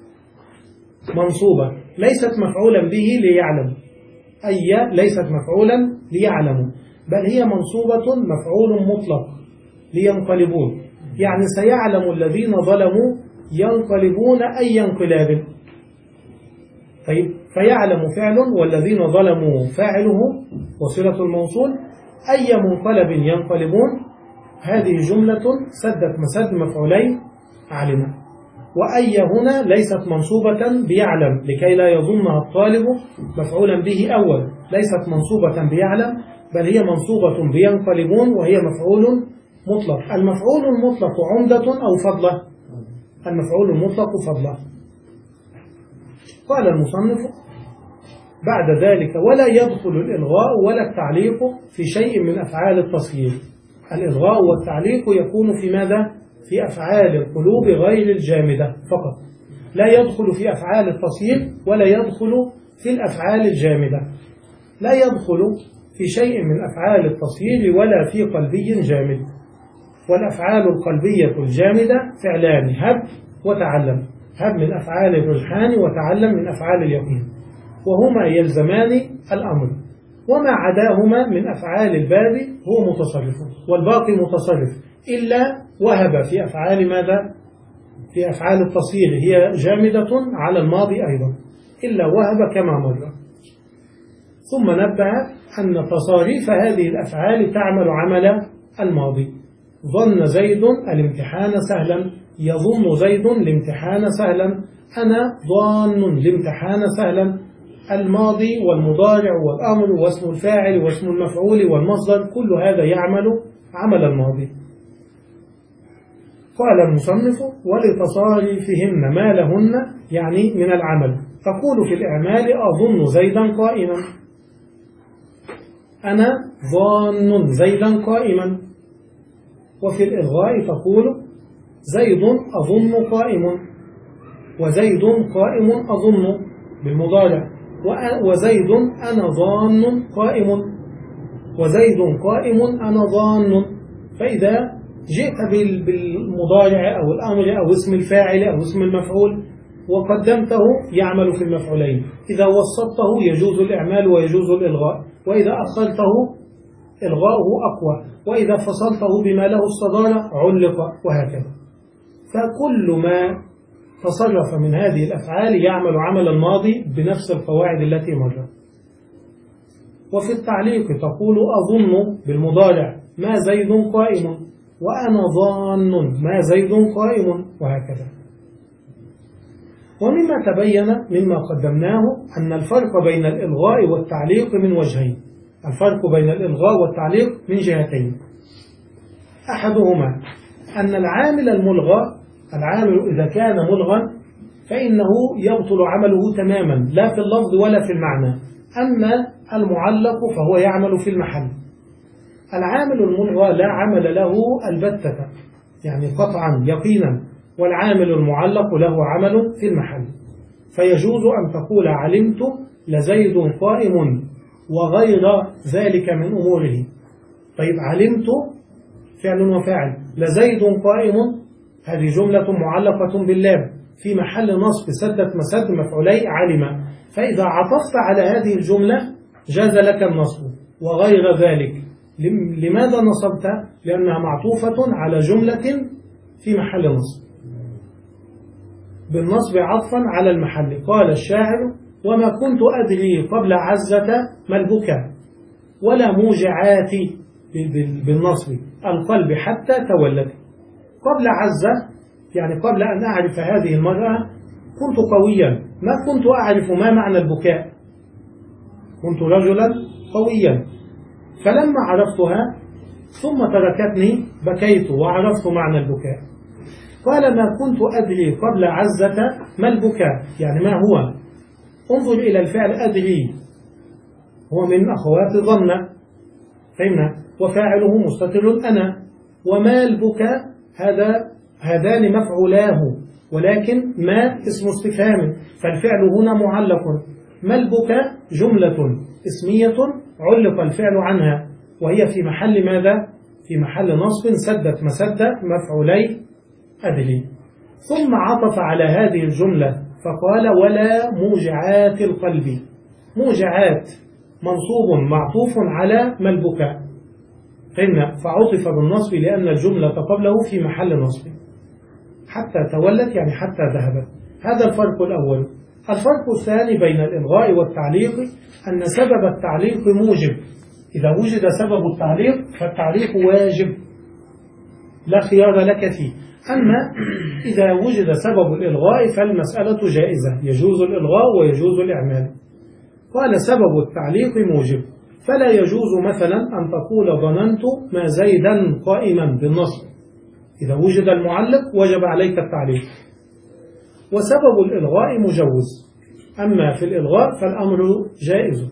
B: منصوبة ليست مفعولا به ليعلم، أي ليست مفعولا ليعلم، بل هي منصوبة مفعول مطلق لينقلبون، يعني سيعلم الذين ظلموا ينقلبون أي انقلاب. طيب فيعلم فعل والذين ظلموا فاعله وصلة الموصول، أي منقلب ينقلبون، هذه جملة سدت مسد مفعولي علم. وأي هنا ليست منصوبة بيعلم لكي لا يظنها الطالب مفعولا به أول، ليست منصوبة بيعلم بل هي منصوبة بينقلبون وهي مفعول مطلق. المفعول المطلق عمدة أو فضلة؟ المفعول المطلق فضلة. قال المصنف بعد ذلك ولا يدخل الإلغاء ولا التعليق في شيء من أفعال التصحيح. الإلغاء والتعليق يكون في ماذا؟ في أفعال القلوب غير الجامدة فقط، لا يدخل في أفعال التصحيح ولا يدخل في الأفعال الجامدة، لا يدخل في شيء من أفعال التصحيح ولا في قلبي جامد. والأفعال القلبية الجامدة فعلان، هب وتعلم. هب من أفعال الرجحان وتعلم من أفعال اليقين، وهما يلزمان الأمر، وما عداهما من أفعال الباب هو متصرف، والباقي متصرف إلا وهب في أفعال ماذا؟ في أفعال التصحيح هي جامدة على الماضي أيضا، إلا وهب كما مر. ثم نبه أن تصاريف هذه الأفعال تعمل عمل الماضي. ظن زيد الامتحان سهلا، يظن زيد الامتحان سهلا، أنا ظان الامتحان سهلا. الماضي والمضارع والأمر واسم الفاعل واسم المفعول والمصدر كل هذا يعمل عمل الماضي. قال المصنف ولتصاريفهن ما لهن يعني من العمل، تقول في الإعمال أظن زيدا قائما، أنا ظان زيدا قائما. وفي الإلغاء تقول زيد أظن قائم، وزيد قائم أظن بالمضارع، وزيد أنا ظان قائم، وزيد قائم أنا ظان. فإذا جئت بالمضارع أو الأمر أو اسم الفاعل أو اسم المفعول وقدمته يعمل في المفعولين، إذا وسطته يجوز الإعمال ويجوز الإلغاء، وإذا أخرته إلغاؤه أقوى، وإذا فصلته بما له الصدارة علق، وهكذا. فكل ما تصرف من هذه الأفعال يعمل عمل الماضي بنفس القواعد التي مرت. وفي التعليق تقول أظن بالمضارع ما زيد قائم، وأنا ظان ما زيد قائم، وهكذا. ومما تبين مما قدمناه أن الفرق بين الإلغاء والتعليق من وجهين. الفرق بين الإلغاء والتعليق من جهتين. أحدهما أن العامل الملغى، العامل إذا كان ملغى فإنه يبطل عمله تماما، لا في اللفظ ولا في المعنى. أما المعلق فهو يعمل في المحل. العامل الملغى لا عمل له البتة، يعني قطعا يقينا، والعامل المعلق له عمل في المحل. فيجوز أن تقول علمت لزيد قائم وغير ذلك من أموره. طيب علمت فعل وفاعل، لزيد قائم هذه جملة معلقة باللام في محل نصب سدت مسد مفعولي علم. فإذا عطفت على هذه الجملة جاز لك النصب وغير ذلك. لماذا نصبت؟ لأنها معطوفة على جملة في محل نصب بالنصب عطفا على المحل. قال الشاعر وما كنت أدري قبل عزة ما البكاء ولا موجعات بالنصب القلب حتى تولد. قبل عزة يعني قبل أن أعرف هذه المرأة كنت قويا، ما كنت أعرف ما معنى البكاء، كنت رجلا قويا. فلما عرفتها ثم تركتني بكيت وعرفت معنى البكاء. قال ما كنت أدري قبل عزة ما البكاء، يعني ما هو؟ انظر إلى الفعل أدري، هو من أخوات ظن، فهمنا، وفاعله مستتر أنا. وما البكاء هذا هذان مفعولاه، ولكن ما اسم استفهام، فالفعل هنا معلق. ما البكاء جملة اسمية علق الفعل عنها، وهي في محل ماذا؟ في محل نصب سدت مسد مفعولي أدري. ثم عطف على هذه الجملة فقال ولا موجعات القلب. موجعات منصوب معطوف على ما البكاء، فهمنا، فعطف بالنصب لأن الجملة قبله في محل نصب. حتى تولت يعني حتى ذهبت. هذا الفرق الأول. الفرق الثاني بين الإلغاء والتعليق أن سبب التعليق موجب. إذا وجد سبب التعليق فالتعليق واجب لا خيار لك فيه. أما إذا وجد سبب الإلغاء فالمسألة جائزة، يجوز الإلغاء ويجوز الإعمال. قال سبب التعليق موجب، فلا يجوز مثلا أن تقول ظننت ما زيدا قائما بالنصب. إذا وجد المعلق وجب عليك التعليق. وسبب الإلغاء مجوز، أما في الإلغاء فالأمر جائز.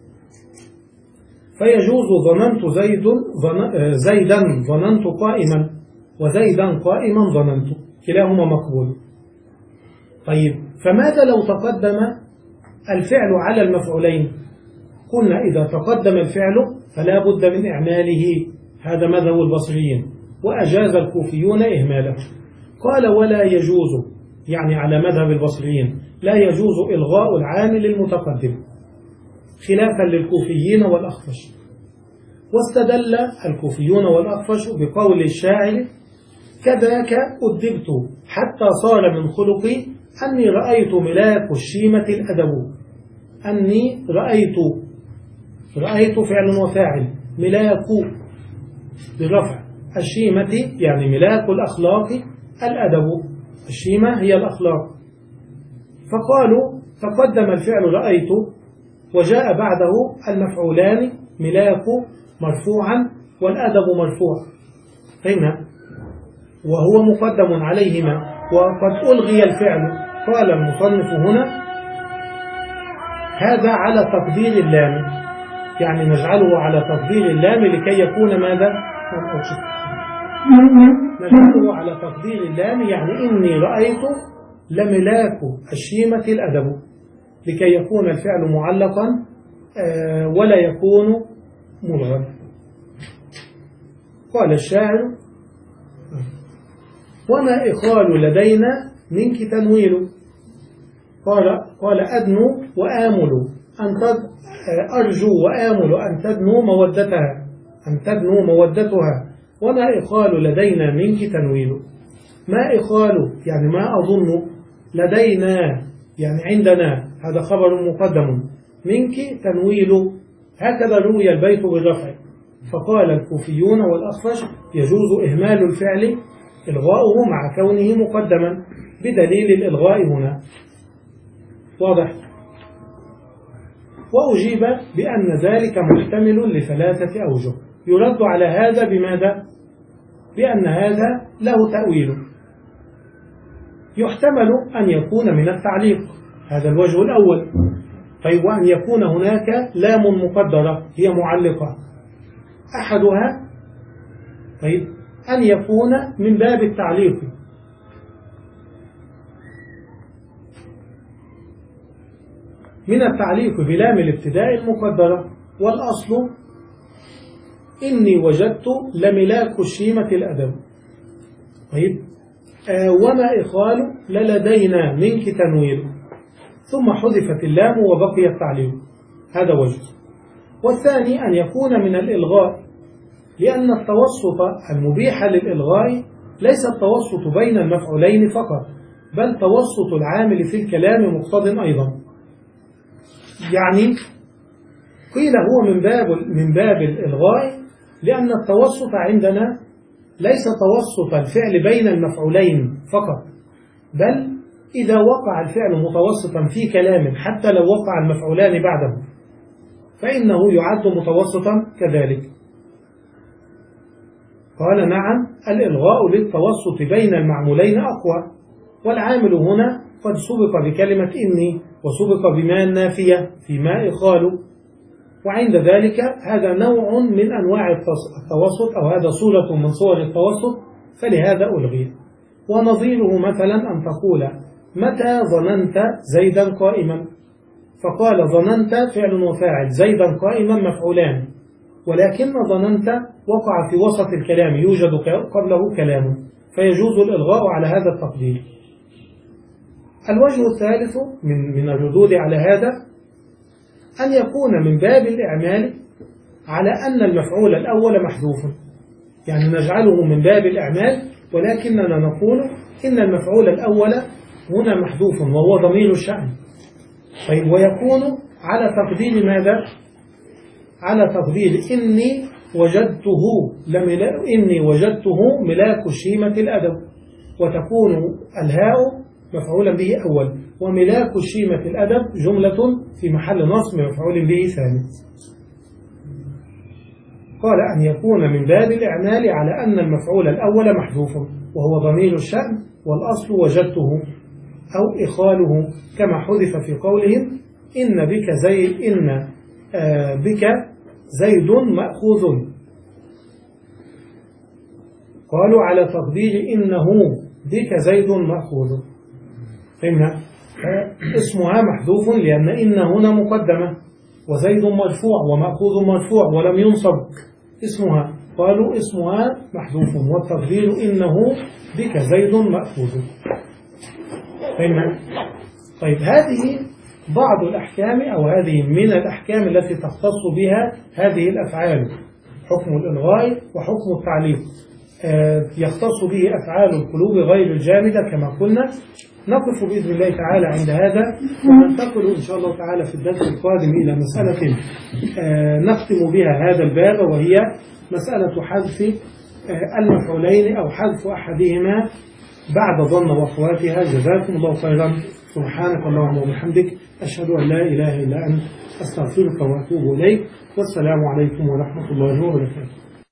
B: فيجوز ظننت زيد زيدا ظننت قائما، وزيدا قائما ظننت، كلاهما مقبول. طيب فماذا لو تقدم الفعل على المفعولين؟ قلنا إذا تقدم الفعل فلا بد من إعماله، هذا مذهب البصريين، وأجاز الكوفيون إهماله. قال ولا يجوز، يعني على مذهب البصريين لا يجوز إلغاء العامل المتقدم خلافا للكوفيين والأخفش. واستدل الكوفيون والأخفش بقول الشاعر كذاك أدبت حتى صار من خلقي أني رأيت ملاك الشيمة الأدب. أني رأيت، رأيت فعل وفاعل، ملاك بالرفع، الشيمة يعني ملاك الأخلاق، الأدب الشيمة هي الأخلاق. فقالوا تقدم الفعل رأيت وجاء بعده المفعولان ملاك مرفوعا والأدب مرفوع، فهمنا، وهو مقدم عليهما وقد ألغي الفعل. قال المصنف هنا هذا على تقدير اللام، يعني نجعله على تقدير اللام لكي يكون ماذا؟ نجعله على تقدير اللام يعني إني رأيت لملاك الشيمة الأدب، لكي يكون الفعل معلقا ولا يكون ملغا. قال الشاعر وما إخال لدينا منك تنويل. قال قال أدنو وآمل أن تد أرجو وآمل أن تدنو مودتها، أن تدنو مودتها. وما إخال لدينا منك تنويل. ما إخال يعني ما أظن، لدينا يعني عندنا، هذا خبر مقدم، منك تنويل، هكذا روي البيت بالرفع. فقال الكوفيون والأخفش يجوز إهمال الفعل إلغاؤه مع كونه مقدما بدليل الإلغاء هنا. واضح؟ وأجيب بأن ذلك محتمل لثلاثة أوجه. يرد على هذا بماذا؟ بأن هذا له تأويل. يحتمل أن يكون من التعليق، هذا الوجه الأول. طيب، وأن يكون هناك لام مقدرة هي معلقة أحدها. طيب، أن يكون من باب التعليق، من التعليق بلام الابتداء المقدرة. والأصل إني وجدت لملاك الشيمة الأدب. طيب، آه وما إخال للدينا منك تنويل، ثم حذفت اللام وبقي التعليق، هذا وجه. والثاني أن يكون من الإلغاء، لأن التوسط المبيح للإلغاء ليس التوسط بين المفعولين فقط، بل توسط العامل في الكلام مقتضٍ أيضا. يعني قيل هو من باب من باب الإلغاء، لأن التوسط عندنا ليس توسط الفعل بين المفعولين فقط، بل إذا وقع الفعل متوسطا في كلام حتى لو وقع المفعولان بعده فإنه يعد متوسطا كذلك. قال نعم، الإلغاء للتوسط بين المعمولين أقوى، والعامل هنا قد سبق بكلمة إني وسبق بما النافية في ما إخال، وعند ذلك هذا نوع من أنواع التوسط، أو هذا صورة من صور التوسط، فلهذا ألغي. ونظيره مثلا أن تقول متى ظننت زيدا قائما، فقال ظننت فعل وفاعل، زيدا قائما مفعولان، ولكن ظننت وقع في وسط الكلام يوجد قبله كلام، فيجوز الإلغاء على هذا التقدير. الوجه الثالث من من الردود على هذا أن يكون من باب الإعمال على أن المفعول الأول محذوف، يعني نجعله من باب الإعمال، ولكننا نقول إن المفعول الأول هنا محذوف وهو ضمير الشأن. طيب، ويكون على تقدير ماذا؟ على تقدير إني وجدته لملا إني وجدته ملاك الشيمة الأدب، وتكون الهاء مفعولا به أول، وملاك الشيمة الأدب جملة في محل نصب مفعول به ثاني. قال أن يكون من باب الإعمال على أن المفعول الأول محذوف وهو ضمير الشأن، والأصل وجدته أو إخاله، كما حذف في قولهم إن بك زيد إن آه بك زيد مأخوذ، قالوا على تقدير إنه بك زيد مأخوذ. فهمنا؟ اسمها محذوف لأن إن هنا مقدمة، وزيد مرفوع ومأخوذ مرفوع ولم ينصب اسمها، قالوا اسمها محذوف والتقدير إنه بك زيد مأخوذ. فهمنا؟ طيب، هذه بعض الأحكام، أو هذه من الأحكام التي تختص بها هذه الأفعال، حكم الإلغاء وحكم التعليق، يختص به أفعال القلوب غير الجامدة كما قلنا. نقف بإذن الله تعالى عند هذا، وننتقل إن شاء الله تعالى في الدرس القادم إلى مسألة نختم بها هذا الباب، وهي مسألة حذف المفعولين أو حذف أحدهما بعد ظن وأخواتها. جزاكم الله خيرا. سبحانك اللهم وبحمدك، أشهد أن لا إله إلا أنت، أستغفرك وأتوب إليك، والسلام عليكم ورحمة الله وبركاته.